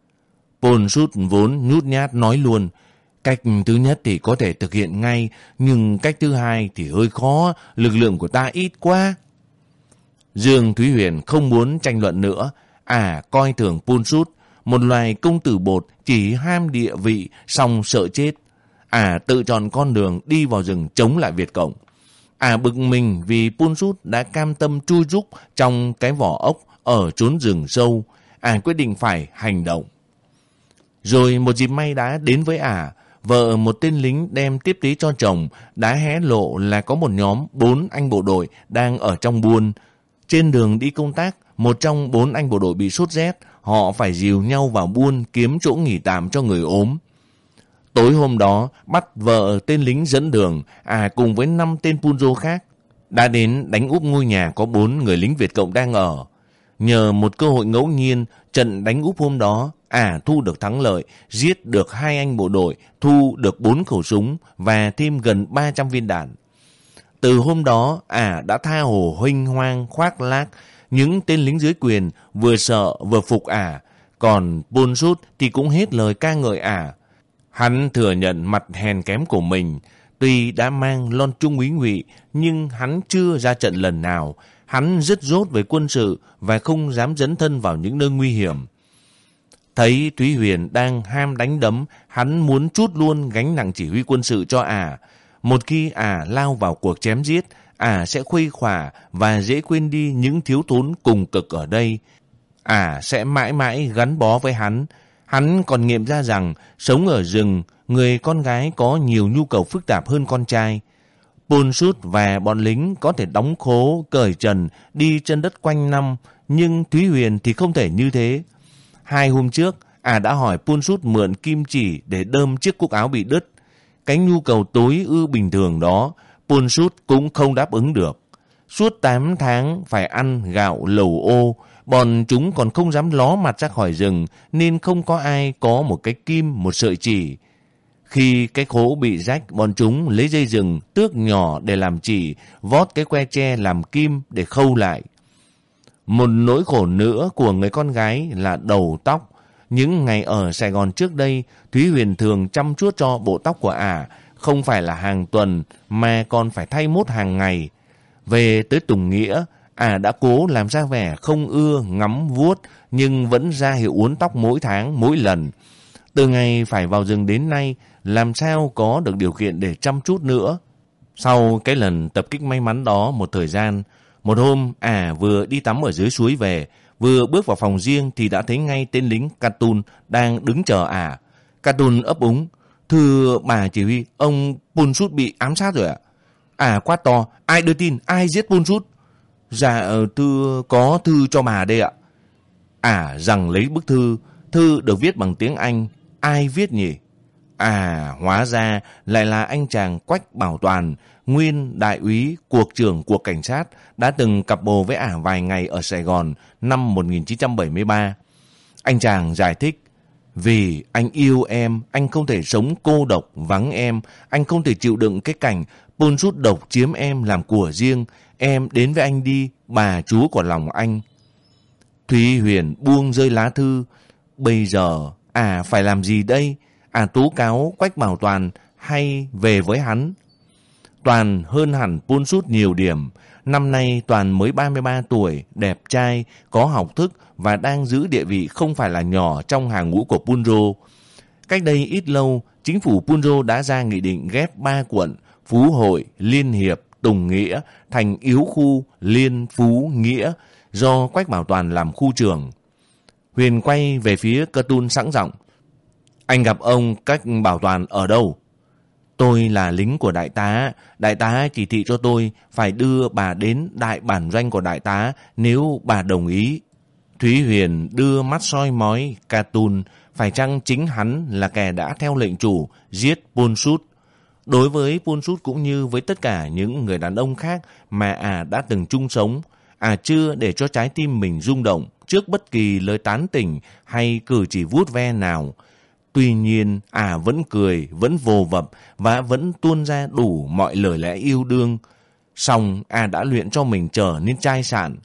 Pun Sút vốn nhút nhát nói luôn: cách thứ nhất thì có thể thực hiện ngay, nhưng cách thứ hai thì hơi khó, lực lượng của ta ít quá. Dương Thúy Huyền không muốn tranh luận nữa, à coi thường Pun Sút, một loài công tử bột chỉ ham địa vị song sợ chết. À tự chọn con đường đi vào rừng chống lại Việt Cộng. À bực mình vì Pun Sút đã cam tâm chui rúc trong cái vỏ ốc ở chốn rừng sâu. À quyết định phải hành động. Rồi một dịp may đã đến với ả. Vợ một tên lính đem tiếp tế cho chồng đã hé lộ là có một nhóm bốn anh bộ đội đang ở trong buôn. Trên đường đi công tác, một trong bốn anh bộ đội bị sốt rét, họ phải dìu nhau vào buôn kiếm chỗ nghỉ tạm cho người ốm. Tối hôm đó, bắt vợ tên lính dẫn đường, à cùng với năm tên Punjo khác, đã đến đánh úp ngôi nhà có bốn người lính Việt Cộng đang ở. Nhờ một cơ hội ngẫu nhiên, trận đánh úp hôm đó, à thu được thắng lợi, giết được hai anh bộ đội, thu được bốn khẩu súng và thêm gần ba trăm viên đạn. Từ hôm đó, à đã tha hồ huênh hoang khoác lác, những tên lính dưới quyền vừa sợ vừa phục ả, còn Pun Sút thì cũng hết lời ca ngợi ả. Hắn thừa nhận mặt hèn kém của mình, tuy đã mang lon trung úy ngụy nhưng hắn chưa ra trận lần nào. Hắn rất dốt về quân sự và không dám dấn thân vào những nơi nguy hiểm. Thấy Thúy Huyền đang ham đánh đấm, hắn muốn trút luôn gánh nặng chỉ huy quân sự cho ả. Một khi ả lao vào cuộc chém giết, ả sẽ khuây khỏa và dễ quên đi những thiếu thốn cùng cực ở đây. Ả sẽ mãi mãi gắn bó với hắn. Hắn còn nghiệm ra rằng sống ở rừng, người con gái có nhiều nhu cầu phức tạp hơn con trai. Pun Sút và bọn lính có thể đóng khố, cởi trần, đi chân đất quanh năm, nhưng Thúy Huyền thì không thể như thế. Hai hôm trước, ả đã hỏi Pun Sút mượn kim chỉ để đơm chiếc cúc áo bị đứt. Cái nhu cầu tối ưu bình thường đó, Pun Sút cũng không đáp ứng được. Suốt tám tháng phải ăn gạo lẩu ô, bọn chúng còn không dám ló mặt ra khỏi rừng, nên không có ai có một cái kim, một sợi chỉ. Khi cái khố bị rách, bọn chúng lấy dây rừng tước nhỏ để làm chỉ, vót cái que tre làm kim để khâu lại. Một nỗi khổ nữa của người con gái là đầu tóc. Những ngày ở Sài Gòn trước đây, Thúy Huyền thường chăm chút cho bộ tóc của ả, không phải là hàng tuần mà còn phải thay mốt hàng ngày. Về tới Tùng Nghĩa, ả đã cố làm ra vẻ không ưa ngắm vuốt, nhưng vẫn ra hiệu uốn tóc mỗi tháng, mỗi lần. Từ ngày phải vào rừng đến nay, làm sao có được điều kiện để chăm chút nữa. Sau cái lần tập kích may mắn đó một thời gian, một hôm ả vừa đi tắm ở dưới suối về, vừa bước vào phòng riêng thì đã thấy ngay tên lính Katun đang đứng chờ ả. Katun ấp úng: "Thưa bà chỉ huy, ông Pun Sút bị ám sát rồi ạ." Ả quát to: "Ai đưa tin? Ai giết Pun Sút?" "Dạ thưa, có thư cho bà đây ạ." Ả giằng lấy bức thư. Thư được viết bằng tiếng Anh. Ai viết nhỉ? À, hóa ra lại là anh chàng Quách Bảo Toàn, nguyên đại úy, cuộc trưởng cuộc cảnh sát, đã từng cặp bồ với ả vài ngày ở Sài Gòn năm một nghìn chín trăm bảy mươi ba. Anh chàng giải thích, vì anh yêu em, anh không thể sống cô độc vắng em, anh không thể chịu đựng cái cảnh Pôn Sút độc chiếm em làm của riêng, em đến với anh đi, bà chúa của lòng anh. Thúy Huyền buông rơi lá thư, bây giờ à phải làm gì đây? À tố cáo Quách Bảo Toàn hay về với hắn? Toàn hơn hẳn Pôn Sút nhiều điểm. Năm nay Toàn mới ba mươi ba tuổi, đẹp trai, có học thức và đang giữ địa vị không phải là nhỏ trong hàng ngũ của Punro. Cách đây ít lâu, chính phủ Punro đã ra nghị định ghép ba quận Phú Hội, Liên Hiệp, Tùng Nghĩa thành yếu khu Liên Phú Nghĩa do Quách Bảo Toàn làm khu trưởng. Huyền quay về phía Cơ Tun sẵn giọng, anh gặp ông Quách Bảo Toàn ở đâu? Tôi là lính của đại tá, đại tá chỉ thị cho tôi phải đưa bà đến đại bản doanh của đại tá nếu bà đồng ý. Thúy Huyền đưa mắt soi mói Catun, phải chăng chính hắn là kẻ đã theo lệnh chủ giết Pôn Sút? Đối với Pôn Sút cũng như với tất cả những người đàn ông khác mà à đã từng chung sống, à chưa để cho trái tim mình rung động trước bất kỳ lời tán tỉnh hay cử chỉ vuốt ve nào. Tuy nhiên, à vẫn cười, vẫn vồ vập và vẫn tuôn ra đủ mọi lời lẽ yêu đương. Song à đã luyện cho mình trở nên chai sạn.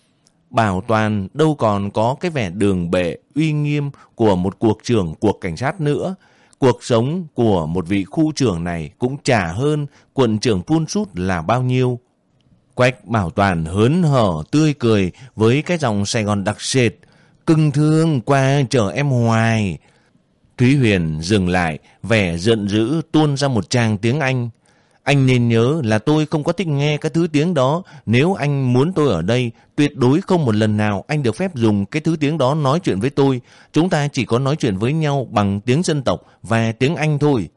Bảo Toàn đâu còn có cái vẻ đường bệ, uy nghiêm của một cuộc trưởng cuộc cảnh sát nữa. Cuộc sống của một vị khu trưởng này cũng chả hơn quận trưởng Pôn Sút là bao nhiêu. Quách Bảo Toàn hớn hở tươi cười với cái dòng Sài Gòn đặc sệt. Cưng thương qua chở em hoài. Thúy Huyền dừng lại, vẻ giận dữ tuôn ra một tràng tiếng Anh. Anh nên nhớ là tôi không có thích nghe cái thứ tiếng đó. Nếu anh muốn tôi ở đây, tuyệt đối không một lần nào anh được phép dùng cái thứ tiếng đó nói chuyện với tôi. Chúng ta chỉ có nói chuyện với nhau bằng tiếng dân tộc và tiếng Anh thôi.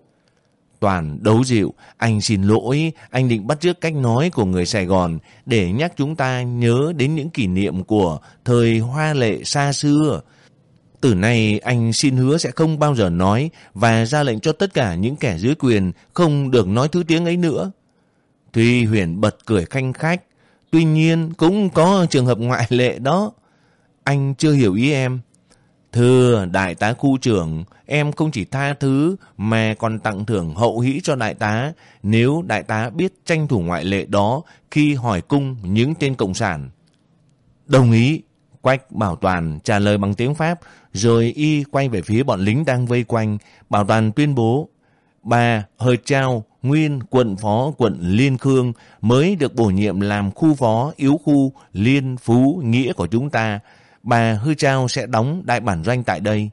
Toàn đấu dịu, anh xin lỗi, anh định bắt chước cách nói của người Sài Gòn để nhắc chúng ta nhớ đến những kỷ niệm của thời hoa lệ xa xưa. Từ nay anh xin hứa sẽ không bao giờ nói và ra lệnh cho tất cả những kẻ dưới quyền không được nói thứ tiếng ấy nữa. Thúy Huyền bật cười khanh khách. Tuy nhiên cũng có trường hợp ngoại lệ đó. Anh chưa hiểu ý em. Thưa đại tá khu trưởng, em không chỉ tha thứ mà còn tặng thưởng hậu hĩ cho đại tá nếu đại tá biết tranh thủ ngoại lệ đó khi hỏi cung những tên cộng sản. Đồng ý. Quách Bảo Toàn trả lời bằng tiếng Pháp, rồi y quay về phía bọn lính đang vây quanh. Bảo Toàn tuyên bố, bà Hời Trao, nguyên quận phó quận Liên Khương, mới được bổ nhiệm làm khu phó yếu khu Liên Phú Nghĩa của chúng ta. Bà Hơ Trao sẽ đóng đại bản doanh tại đây.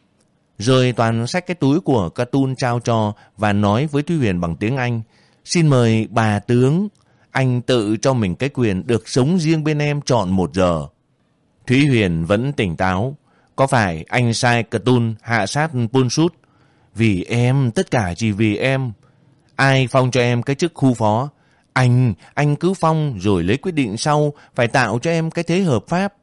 Rồi Toàn xách cái túi của Catun trao cho và nói với Thúy Huyền bằng tiếng Anh, xin mời bà tướng, anh tự cho mình cái quyền được sống riêng bên em trọn một giờ. Thúy Huyền vẫn tỉnh táo. Có phải anh sai Catun hạ sát Pôn Sút? Vì em, tất cả chỉ vì em. Ai phong cho em cái chức khu phó? Anh, anh cứ phong rồi lấy quyết định sau, phải tạo cho em cái thế hợp pháp.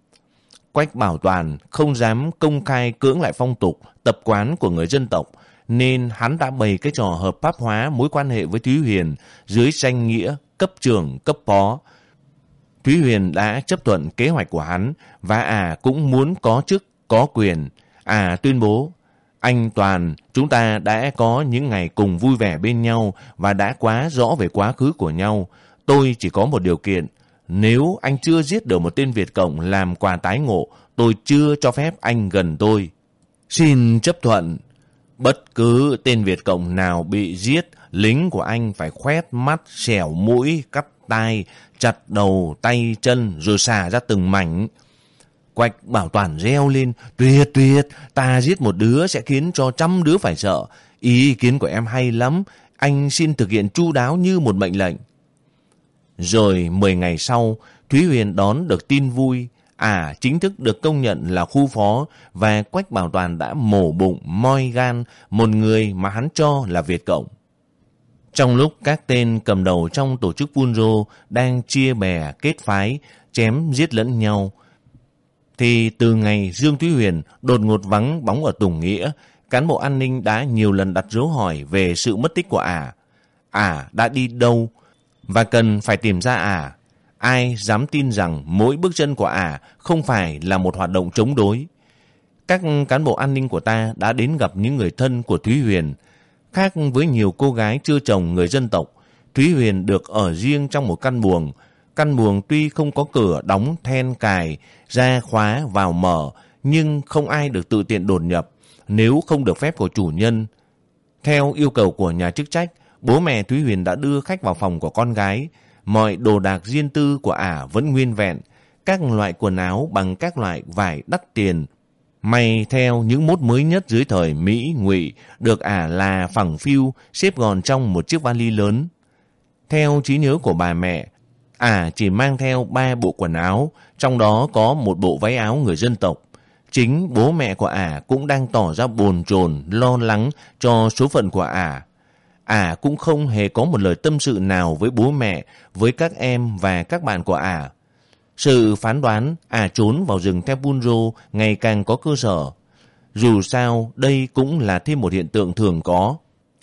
Quách Bảo Toàn không dám công khai cưỡng lại phong tục, tập quán của người dân tộc, nên hắn đã bày cái trò hợp pháp hóa mối quan hệ với Thúy Huyền dưới danh nghĩa cấp trưởng cấp phó. Thúy Huyền đã chấp thuận kế hoạch của hắn và à cũng muốn có chức, có quyền. À tuyên bố, anh Toàn, chúng ta đã có những ngày cùng vui vẻ bên nhau và đã quá rõ về quá khứ của nhau. Tôi chỉ có một điều kiện. Nếu anh chưa giết được một tên Việt Cộng làm quà tái ngộ, tôi chưa cho phép anh gần tôi. Xin chấp thuận. Bất cứ tên Việt Cộng nào bị giết, lính của anh phải khoét mắt, xẻo mũi, cắt tai, chặt đầu, tay, chân rồi xả ra từng mảnh. Quách Bảo Toàn reo lên, tuyệt tuyệt, ta giết một đứa sẽ khiến cho trăm đứa phải sợ. Ý kiến của em hay lắm, anh xin thực hiện chu đáo như một mệnh lệnh. Rồi mười ngày sau, Thúy Huyền đón được tin vui. À chính thức được công nhận là khu phó và Quách Bảo Toàn đã mổ bụng, moi gan một người mà hắn cho là Việt Cộng. Trong lúc các tên cầm đầu trong tổ chức Punro đang chia bè kết phái, chém giết lẫn nhau, thì từ ngày Dương Thúy Huyền đột ngột vắng bóng ở Tùng Nghĩa, cán bộ an ninh đã nhiều lần đặt dấu hỏi về sự mất tích của ả. Ả đã đi đâu và cần phải tìm ra ả. Ai dám tin rằng mỗi bước chân của ả không phải là một hoạt động chống đối. Các cán bộ an ninh của ta đã đến gặp những người thân của Thúy Huyền. Khác với nhiều cô gái chưa chồng người dân tộc, Thúy Huyền được ở riêng trong một căn buồng. Căn buồng tuy không có cửa đóng then cài, ra khóa vào mở, nhưng không ai được tự tiện đột nhập nếu không được phép của chủ nhân. Theo yêu cầu của nhà chức trách, bố mẹ Thúy Huyền đã đưa khách vào phòng của con gái. Mọi đồ đạc riêng tư của ả vẫn nguyên vẹn, các loại quần áo bằng các loại vải đắt tiền, may theo những mốt mới nhất dưới thời Mỹ Ngụy, được ả là phẳng phiu xếp gọn trong một chiếc vali lớn. Theo trí nhớ của bà mẹ, ả chỉ mang theo ba bộ quần áo, trong đó có một bộ váy áo người dân tộc. Chính bố mẹ của ả cũng đang tỏ ra bồn chồn, lo lắng cho số phận của ả. Ả cũng không hề có một lời tâm sự nào với bố mẹ, với các em và các bạn của ả. Sự phán đoán ả trốn vào rừng theo Punro ngày càng có cơ sở. Dù sao, đây cũng là thêm một hiện tượng thường có.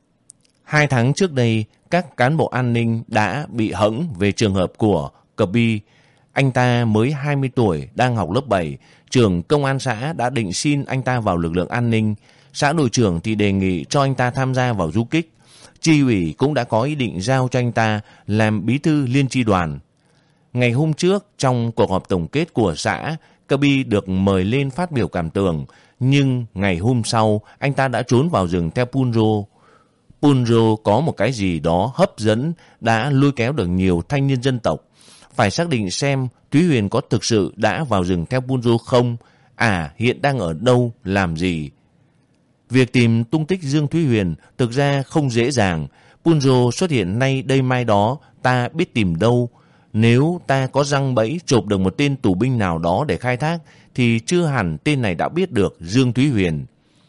Hai tháng trước đây, các cán bộ an ninh đã bị hẫng về trường hợp của Kirby. Anh ta mới hai mươi tuổi, đang học lớp bảy. Trưởng công an xã đã định xin anh ta vào lực lượng an ninh. Xã đội trưởng thì đề nghị cho anh ta tham gia vào du kích. Chi ủy cũng đã có ý định giao cho anh ta làm bí thư liên chi đoàn. Ngày hôm trước, trong cuộc họp tổng kết của xã, Kirby được mời lên phát biểu cảm tưởng, nhưng ngày hôm sau, anh ta đã trốn vào rừng theo Punro. Punro có một cái gì đó hấp dẫn đã lôi kéo được nhiều thanh niên dân tộc. Phải xác định xem Thúy Huyền có thực sự đã vào rừng theo Punro không, à hiện đang ở đâu, làm gì. Việc tìm tung tích Dương Thúy Huyền thực ra không dễ dàng. Punro xuất hiện nay đây mai đó, ta biết tìm đâu. Nếu ta có răng bẫy chộp được một tên tù binh nào đó để khai thác, thì chưa hẳn tên này đã biết được Dương Thúy Huyền.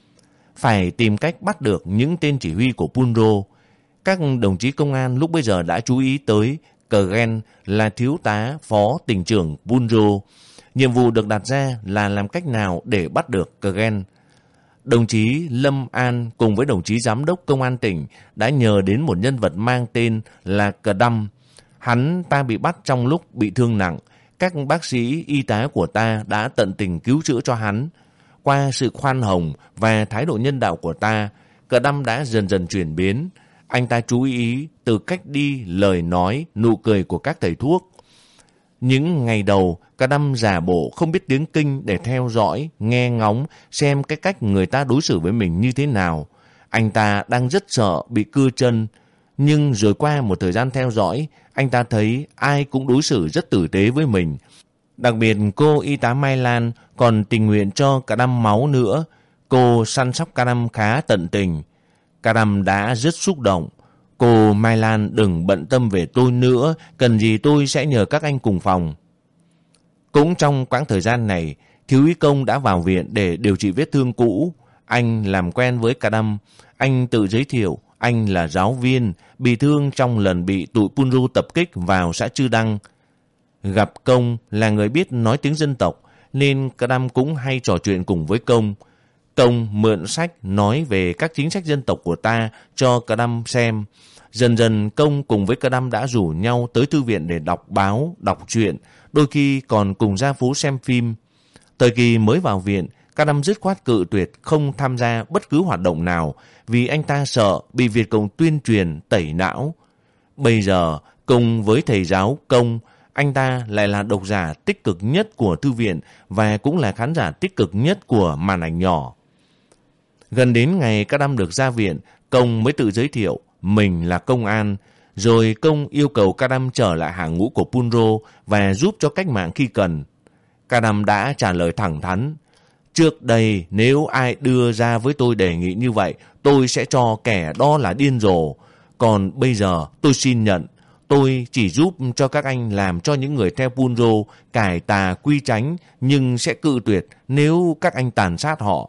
Phải tìm cách bắt được những tên chỉ huy của Punro. Các đồng chí công an lúc bây giờ đã chú ý tới Kgen là thiếu tá phó tỉnh trưởng Punro. Nhiệm vụ được đặt ra là làm cách nào để bắt được Kgen. Đồng chí Lâm An cùng với đồng chí giám đốc công an tỉnh đã nhờ đến một nhân vật mang tên là Cờ Đâm. Hắn ta bị bắt trong lúc bị thương nặng. Các bác sĩ y tá của ta đã tận tình cứu chữa cho hắn. Qua sự khoan hồng và thái độ nhân đạo của ta, Cờ Đâm đã dần dần chuyển biến. Anh ta chú ý từ cách đi, lời nói, nụ cười của các thầy thuốc. Những ngày đầu, Cờ Đâm giả bộ không biết tiếng Kinh để theo dõi, nghe ngóng, xem cái cách người ta đối xử với mình như thế nào. Anh ta đang rất sợ bị cưa chân. Nhưng rồi qua một thời gian theo dõi, anh ta thấy ai cũng đối xử rất tử tế với mình. Đặc biệt cô y tá Mai Lan còn tình nguyện cho Cờ Đâm máu nữa. Cô săn sóc Cờ Đâm khá tận tình. Cờ Đâm đã rất xúc động. Cô Mai Lan đừng bận tâm về tôi nữa, cần gì tôi sẽ nhờ các anh cùng phòng. Cũng trong quãng thời gian này, thiếu úy Công đã vào viện để điều trị vết thương cũ. Anh làm quen với Cờ Đâm. Anh tự giới thiệu anh là giáo viên, bị thương trong lần bị tụi Punro tập kích vào xã Chư Đăng. Gặp Công là người biết nói tiếng dân tộc, nên Cờ Đâm cũng hay trò chuyện cùng với Công. Công mượn sách nói về các chính sách dân tộc của ta cho Cờ Đâm xem. Dần dần Công cùng với Cờ Đâm đã rủ nhau tới thư viện để đọc báo, đọc truyện, đôi khi còn cùng ra phố xem phim. Thời kỳ mới vào viện, Cờ Đâm dứt khoát cự tuyệt không tham gia bất cứ hoạt động nào vì anh ta sợ bị Việt Cộng tuyên truyền tẩy não. Bây giờ, cùng với thầy giáo Công, anh ta lại là độc giả tích cực nhất của thư viện và cũng là khán giả tích cực nhất của màn ảnh nhỏ. Gần đến ngày Cờ Đâm được ra viện, Công mới tự giới thiệu mình là công an, rồi Công yêu cầu Cờ Đâm trở lại hàng ngũ của Punro và giúp cho cách mạng khi cần. Cờ Đâm đã trả lời thẳng thắn: trước đây nếu ai đưa ra với tôi đề nghị như vậy, tôi sẽ cho kẻ đó là điên rồ. Còn bây giờ tôi xin nhận, tôi chỉ giúp cho các anh làm cho những người theo Punro cải tà quy chánh, nhưng sẽ cự tuyệt nếu các anh tàn sát họ.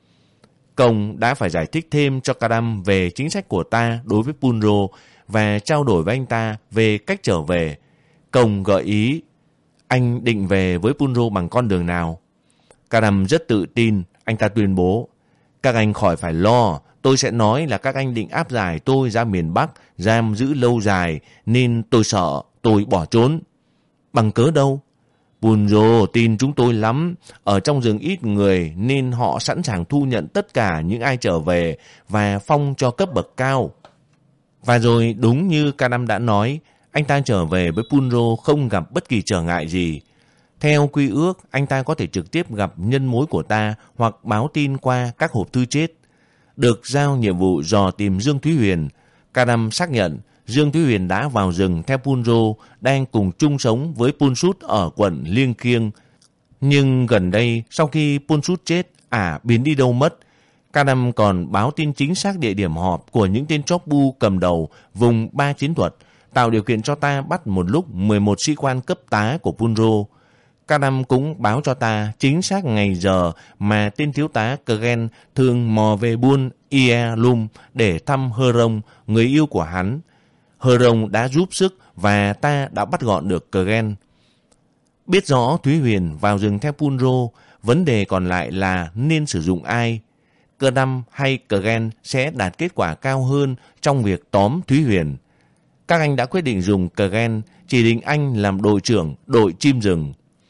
Công đã phải giải thích thêm cho Cờ Đâm về chính sách của ta đối với Punro và trao đổi với anh ta về cách trở về. Công gợi ý: anh định về với Punro bằng con đường nào? Cờ Đâm rất tự tin, anh ta tuyên bố: Các anh khỏi phải lo, tôi sẽ nói là các anh định áp giải tôi ra miền Bắc, giam giữ lâu dài, nên tôi sợ, tôi bỏ trốn. Bằng cớ đâu? Punro tin chúng tôi lắm, ở trong rừng ít người nên họ sẵn sàng thu nhận tất cả những ai trở về và phong cho cấp bậc cao. Và rồi đúng như Kadam đã nói, anh ta trở về với Punro không gặp bất kỳ trở ngại gì. Theo quy ước, anh ta có thể trực tiếp gặp nhân mối của ta hoặc báo tin qua các hộp thư chết. Được giao nhiệm vụ dò tìm Dương Thúy Huyền, Kadam xác nhận Dương Thúy Huyền đã vào rừng theo Punro, đang cùng chung sống với Punsut ở quận Liêng Kiêng. Nhưng gần đây, sau khi Punsut chết, ả biến đi đâu mất. Kadam còn báo tin chính xác địa điểm họp của những tên chóp bu cầm đầu vùng ba chiến thuật, tạo điều kiện cho ta bắt một lúc mười một sĩ quan cấp tá của Punro. Kadam cũng báo cho ta chính xác ngày giờ mà tên thiếu tá Kgen thường mò về buôn Ia Lum để thăm Hơ Rông, người yêu của hắn. Hơ Rông đã giúp sức và ta đã bắt gọn được Kgen. Biết rõ Thúy Huyền vào rừng theo Punro, vấn đề còn lại là nên sử dụng ai. Kadam hay Kgen sẽ đạt kết quả cao hơn trong việc tóm Thúy Huyền. Các anh đã quyết định dùng Kgen, chỉ định anh làm đội trưởng đội chim rừng.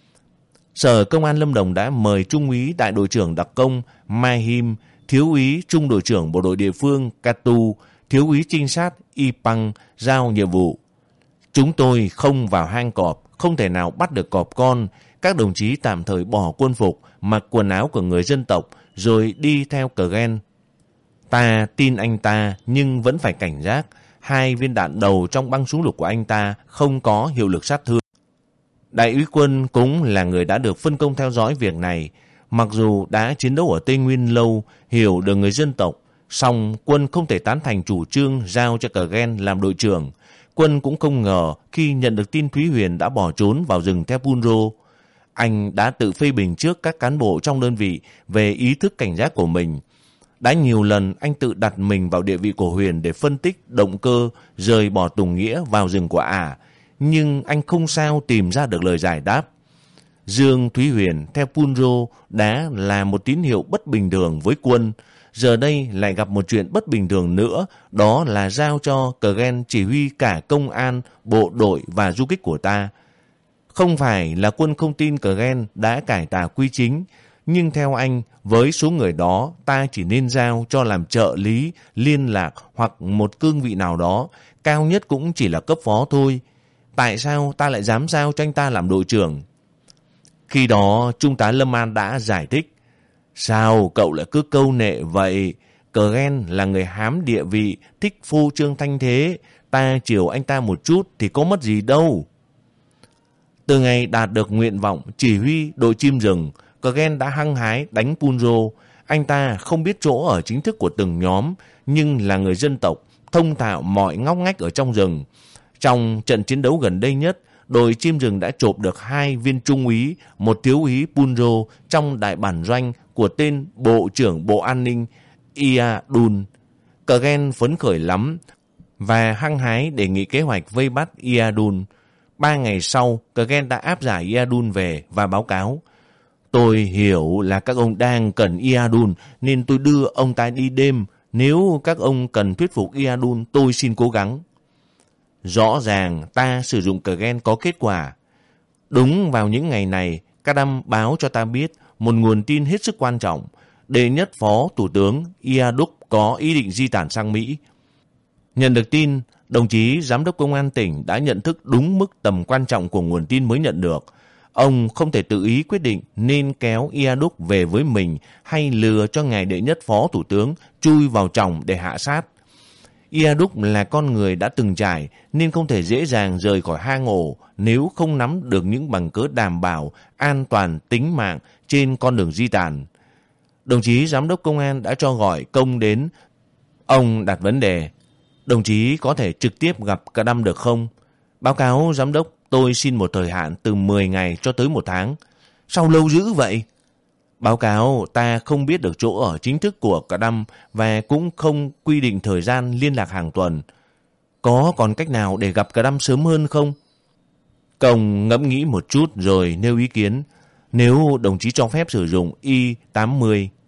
Sở Công an Lâm Đồng đã mời Trung úy Đại đội trưởng đặc công Mai Him, Thiếu úy Trung đội trưởng bộ đội địa phương Katu, Thiếu úy trinh sát Ipang giao nhiệm vụ. Chúng tôi không vào hang cọp, không thể nào bắt được cọp con. Các đồng chí tạm thời bỏ quân phục, mặc quần áo của người dân tộc, rồi đi theo Kgen. Ta tin anh ta, nhưng vẫn phải cảnh giác. Hai viên đạn đầu trong băng súng lục của anh ta không có hiệu lực sát thương. Đại úy Quân cũng là người đã được phân công theo dõi việc này. Mặc dù đã chiến đấu ở Tây Nguyên lâu, hiểu được người dân tộc, song Quân không thể tán thành chủ trương giao cho Kgen làm đội trưởng. Quân cũng không ngờ khi nhận được tin Thúy Huyền đã bỏ trốn vào rừng theo Punro. Anh đã tự phê bình trước các cán bộ trong đơn vị về ý thức cảnh giác của mình. Đã nhiều lần anh tự đặt mình vào địa vị của Huyền để phân tích động cơ rời bỏ Tùng Nghĩa vào rừng của ả, nhưng anh không sao tìm ra được lời giải đáp. Dương Thúy Huyền theo Punro đã là một tín hiệu bất bình thường với Quân. Giờ đây lại gặp một chuyện bất bình thường nữa, đó là giao cho Kgen chỉ huy cả công an, bộ đội và du kích của ta. Không phải là Quân không tin Kgen đã cải tà quy chính, nhưng theo anh, với số người đó, ta chỉ nên giao cho làm trợ lý, liên lạc hoặc một cương vị nào đó, cao nhất cũng chỉ là cấp phó thôi. Tại sao ta lại dám giao cho anh ta làm đội trưởng? Khi đó, Trung tá Lâm An đã giải thích. Sao cậu lại cứ câu nệ vậy? Kgen là người hám địa vị, thích phô trương thanh thế. Ta chiều anh ta một chút thì có mất gì đâu. Từ ngày đạt được nguyện vọng chỉ huy đội chim rừng, Kgen đã hăng hái đánh Punro. Anh ta không biết chỗ ở chính thức của từng nhóm, nhưng là người dân tộc, thông thạo mọi ngóc ngách ở trong rừng. Trong trận chiến đấu gần đây nhất, đội chim rừng đã chộp được hai viên trung úy, một thiếu úy Punro trong đại bản doanh của tên Bộ trưởng Bộ An ninh Ia Dun. Kgen phấn khởi lắm và hăng hái đề nghị kế hoạch vây bắt Ia Dun. Ba ngày sau, Kgen đã áp giải Ia Dun về và báo cáo. Tôi hiểu là các ông đang cần Ia Dun nên tôi đưa ông ta đi đêm. Nếu các ông cần thuyết phục Ia Dun, tôi xin cố gắng. Rõ ràng ta sử dụng Kgen có kết quả. Đúng vào những ngày này, Kadam báo cho ta biết một nguồn tin hết sức quan trọng. Đệ nhất phó thủ tướng Ia Duk có ý định di tản sang Mỹ. Nhận được tin, đồng chí giám đốc công an tỉnh đã nhận thức đúng mức tầm quan trọng của nguồn tin mới nhận được. Ông không thể tự ý quyết định nên kéo Ia Duk về với mình hay lừa cho ngài đệ nhất phó thủ tướng chui vào chòng để hạ sát. Ia Duk là con người đã từng trải nên không thể dễ dàng rời khỏi hang ổ nếu không nắm được những bằng cớ đảm bảo an toàn tính mạng trên con đường di tản. Đồng chí giám đốc công an đã cho gọi Công đến. Ông đặt vấn đề. Đồng chí có thể trực tiếp gặp Kadam được không? Báo cáo giám đốc, tôi xin một thời hạn từ mười ngày cho tới một tháng. Sao lâu dữ vậy? Báo cáo, ta không biết được chỗ ở chính thức của Kadam và cũng không quy định thời gian liên lạc hàng tuần. Có còn cách nào để gặp Kadam sớm hơn không? Công ngẫm nghĩ một chút rồi nêu ý kiến. Nếu đồng chí cho phép sử dụng Y tám mươi.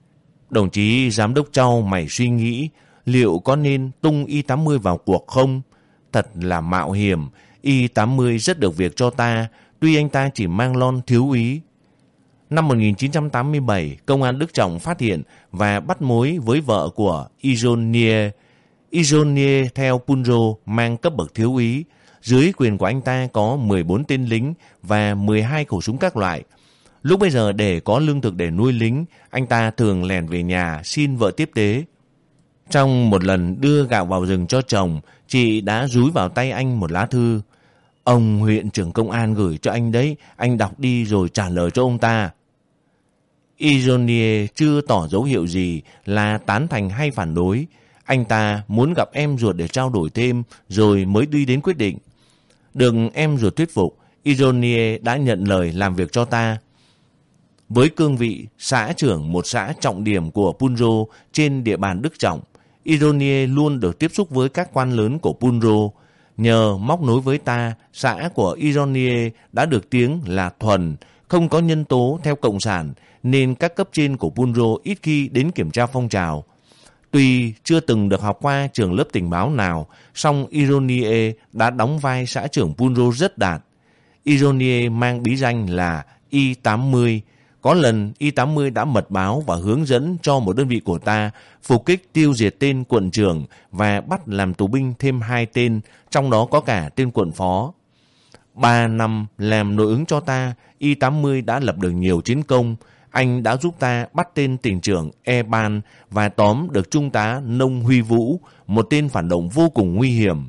Đồng chí giám đốc Châu mày suy nghĩ liệu có nên tung Y tám mươi vào cuộc không? Thật là mạo hiểm. Y tám mươi rất được việc cho ta, tuy anh ta chỉ mang lon thiếu úy. Năm một nghìn chín trăm tám mươi bảy, công an Đức Trọng phát hiện và bắt mối với vợ của Isonier. Isonier theo Punro mang cấp bậc thiếu úy. Dưới quyền của anh ta có mười bốn tên lính và mười hai khẩu súng các loại. Lúc bây giờ để có lương thực để nuôi lính, anh ta thường lẻn về nhà xin vợ tiếp tế. Trong một lần đưa gạo vào rừng cho chồng, chị đã dúi vào tay anh một lá thư. Ông huyện trưởng công an gửi cho anh đấy, anh đọc đi rồi trả lời cho ông ta. Isonier chưa tỏ dấu hiệu gì là tán thành hay phản đối. Anh ta muốn gặp em ruột để trao đổi thêm rồi mới đi đến quyết định. Được em ruột thuyết phục, Isonier đã nhận lời làm việc cho ta. Với cương vị xã trưởng một xã trọng điểm của Punro trên địa bàn Đức Trọng, Isonier luôn được tiếp xúc với các quan lớn của Punro. Nhờ móc nối với ta, xã của Isonier đã được tiếng là thuần, không có nhân tố theo cộng sản, nên các cấp trên của Punro ít khi đến kiểm tra phong trào. Tuy chưa từng được học qua trường lớp tình báo nào, song Isonier đã đóng vai xã trưởng Punro rất đạt. Isonier mang bí danh là Y tám mươi. Có lần Y tám mươi đã mật báo và hướng dẫn cho một đơn vị của ta phục kích tiêu diệt tên quận trưởng và bắt làm tù binh thêm hai tên, trong đó có cả tên quận phó. Ba năm làm nội ứng cho ta, Y tám mươi đã lập được nhiều chiến công. Anh đã giúp ta bắt tên tỉnh trưởng Eban và tóm được trung tá Nông Huy Vũ, một tên phản động vô cùng nguy hiểm.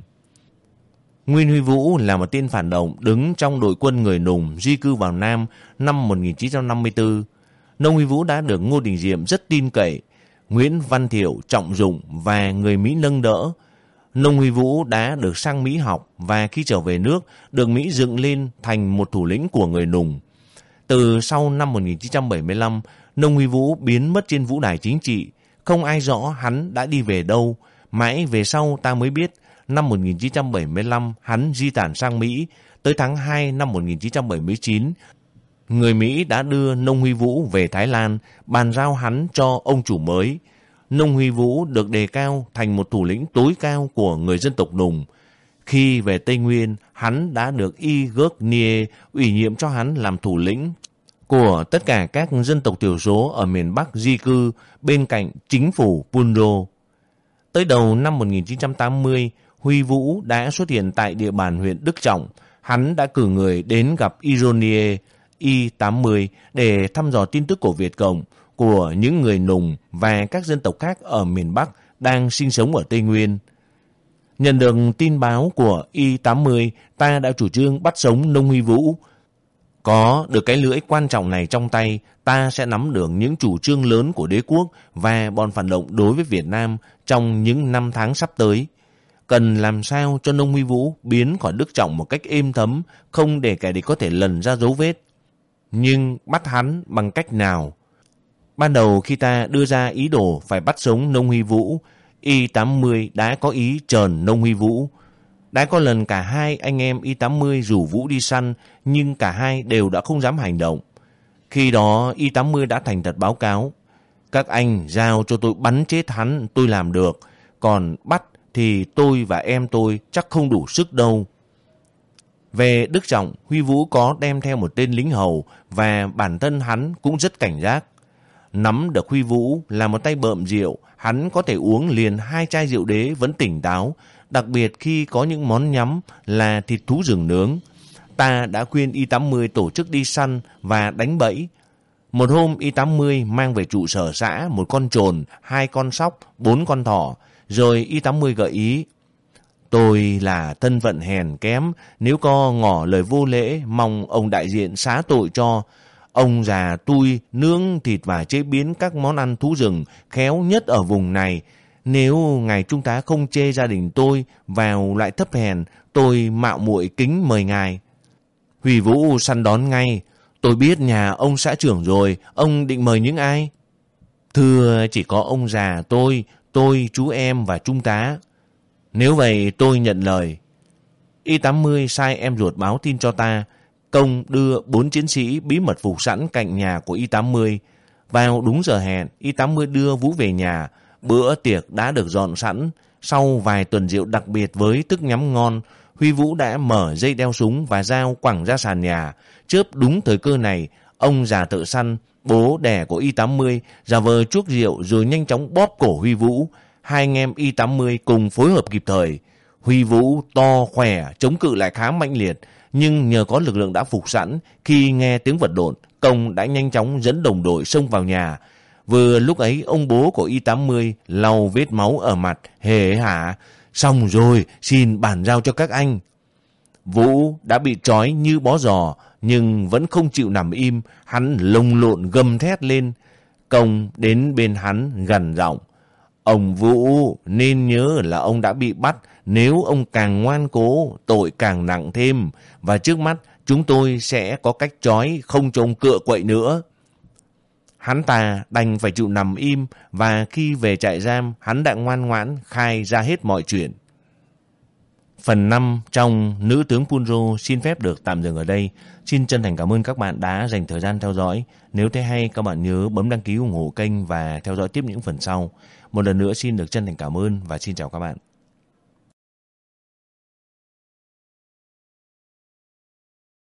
Nguyên Huy Vũ là một tên phản động đứng trong đội quân người Nùng di cư vào Nam năm một nghìn chín trăm năm mươi tư. Nông Huy Vũ đã được Ngô Đình Diệm rất tin cậy, Nguyễn Văn Thiệu trọng dụng và người Mỹ nâng đỡ. Nông Huy Vũ đã được sang Mỹ học và khi trở về nước được Mỹ dựng lên thành một thủ lĩnh của người Nùng. Từ sau năm một nghìn chín trăm bảy mươi lăm, Nông Huy Vũ biến mất trên vũ đài chính trị. Không ai rõ hắn đã đi về đâu. Mãi về sau ta mới biết năm một nghìn chín trăm bảy mươi lăm hắn di tản sang Mỹ. Tới tháng hai năm một nghìn chín trăm bảy mươi chín, người Mỹ đã đưa Nông Huy Vũ về Thái Lan, bàn giao hắn cho ông chủ mới. Nông Huy Vũ được đề cao thành một thủ lĩnh tối cao của người dân tộc Nùng. Khi về Tây Nguyên, hắn đã được Igosnier ủy nhiệm cho hắn làm thủ lĩnh của tất cả các dân tộc thiểu số ở miền Bắc di cư bên cạnh chính phủ Punro. Tới đầu năm một nghìn chín trăm tám mươi, Huy Vũ đã xuất hiện tại địa bàn huyện Đức Trọng. Hắn đã cử người đến gặp Isonier, Y tám mươi để thăm dò tin tức của Việt Cộng, của những người Nùng và các dân tộc khác ở miền Bắc đang sinh sống ở Tây Nguyên. Nhận được tin báo của Y tám mươi, ta đã chủ trương bắt sống Nông Huy Vũ. Có được cái lưỡi quan trọng này trong tay, ta sẽ nắm được những chủ trương lớn của đế quốc và bọn phản động đối với Việt Nam trong những năm tháng sắp tới. Cần làm sao cho Nông Huy Vũ biến khỏi Đức Trọng một cách êm thấm, không để kẻ địch có thể lần ra dấu vết. Nhưng bắt hắn bằng cách nào? Ban đầu khi ta đưa ra ý đồ phải bắt sống Nông Huy Vũ, Y tám mươi đã có ý trờn Nông Huy Vũ. Đã có lần cả hai anh em Y tám mươi rủ Vũ đi săn, nhưng cả hai đều đã không dám hành động. Khi đó Y tám mươi đã thành thật báo cáo: các anh giao cho tôi bắn chết hắn tôi làm được, còn bắt thì tôi và em tôi chắc không đủ sức đâu. Về Đức Trọng, Huy Vũ có đem theo một tên lính hầu và bản thân hắn cũng rất cảnh giác. Nắm được Huy Vũ là một tay bợm rượu, hắn có thể uống liền hai chai rượu đế vẫn tỉnh táo, đặc biệt khi có những món nhắm là thịt thú rừng nướng. Ta đã khuyên Y tám mươi tổ chức đi săn và đánh bẫy. Một hôm Y tám mươi mang về trụ sở xã một con trồn, hai con sóc, bốn con thỏ, rồi Y tám mươi gợi ý: tôi là thân phận hèn kém, nếu có ngỏ lời vô lễ, mong ông đại diện xá tội cho. Ông già tôi nướng thịt và chế biến các món ăn thú rừng khéo nhất ở vùng này. Nếu ngài trung tá không chê gia đình tôi vào loại thấp hèn, tôi mạo muội kính mời ngài. Huy Vũ săn đón ngay: tôi biết nhà ông xã trưởng rồi, ông định mời những ai? Thưa, chỉ có ông già tôi, tôi, chú em và trung tá. Nếu vậy tôi nhận lời. Y tám mươi sai em ruột báo tin cho ta. Công đưa bốn chiến sĩ bí mật phục sẵn cạnh nhà của Y tám mươi. Vào đúng giờ hẹn, Y tám mươi đưa Vũ về nhà. Bữa tiệc đã được dọn sẵn. Sau vài tuần rượu đặc biệt với thức nhắm ngon, Huy Vũ đã mở dây đeo súng và dao quẳng ra sàn nhà. Chớp đúng thời cơ này, ông già thợ săn, bố đẻ của Y tám mươi, giả vờ chuốc rượu rồi nhanh chóng bóp cổ Huy Vũ. Hai anh em Y tám mươi cùng phối hợp kịp thời. Huy Vũ to khỏe, chống cự lại khá mạnh liệt, nhưng nhờ có lực lượng đã phục sẵn, khi nghe tiếng vật lộn, Công đã nhanh chóng dẫn đồng đội xông vào nhà. Vừa lúc ấy, ông bố của Y tám mươi lau vết máu ở mặt, hề hả: "Xong rồi, xin bàn giao cho các anh." Vũ đã bị trói như bó giò, nhưng vẫn không chịu nằm im. Hắn lồng lộn gầm thét lên. Công đến bên hắn gằn giọng: "Ông Vũ, nên nhớ là ông đã bị bắt. Nếu ông càng ngoan cố, tội càng nặng thêm. Và trước mắt, chúng tôi sẽ có cách trói không cho ông cựa quậy nữa." Hắn ta đành phải chịu nằm im, và khi về trại giam, hắn đã ngoan ngoãn khai ra hết mọi chuyện. Phần năm trong Nữ tướng Punro xin phép được tạm dừng ở đây. Xin chân thành cảm ơn các bạn đã dành thời gian theo dõi. Nếu thấy hay, các bạn nhớ bấm đăng ký ủng hộ kênh và theo dõi tiếp những phần sau. Một lần nữa xin được chân thành cảm ơn và xin chào các bạn.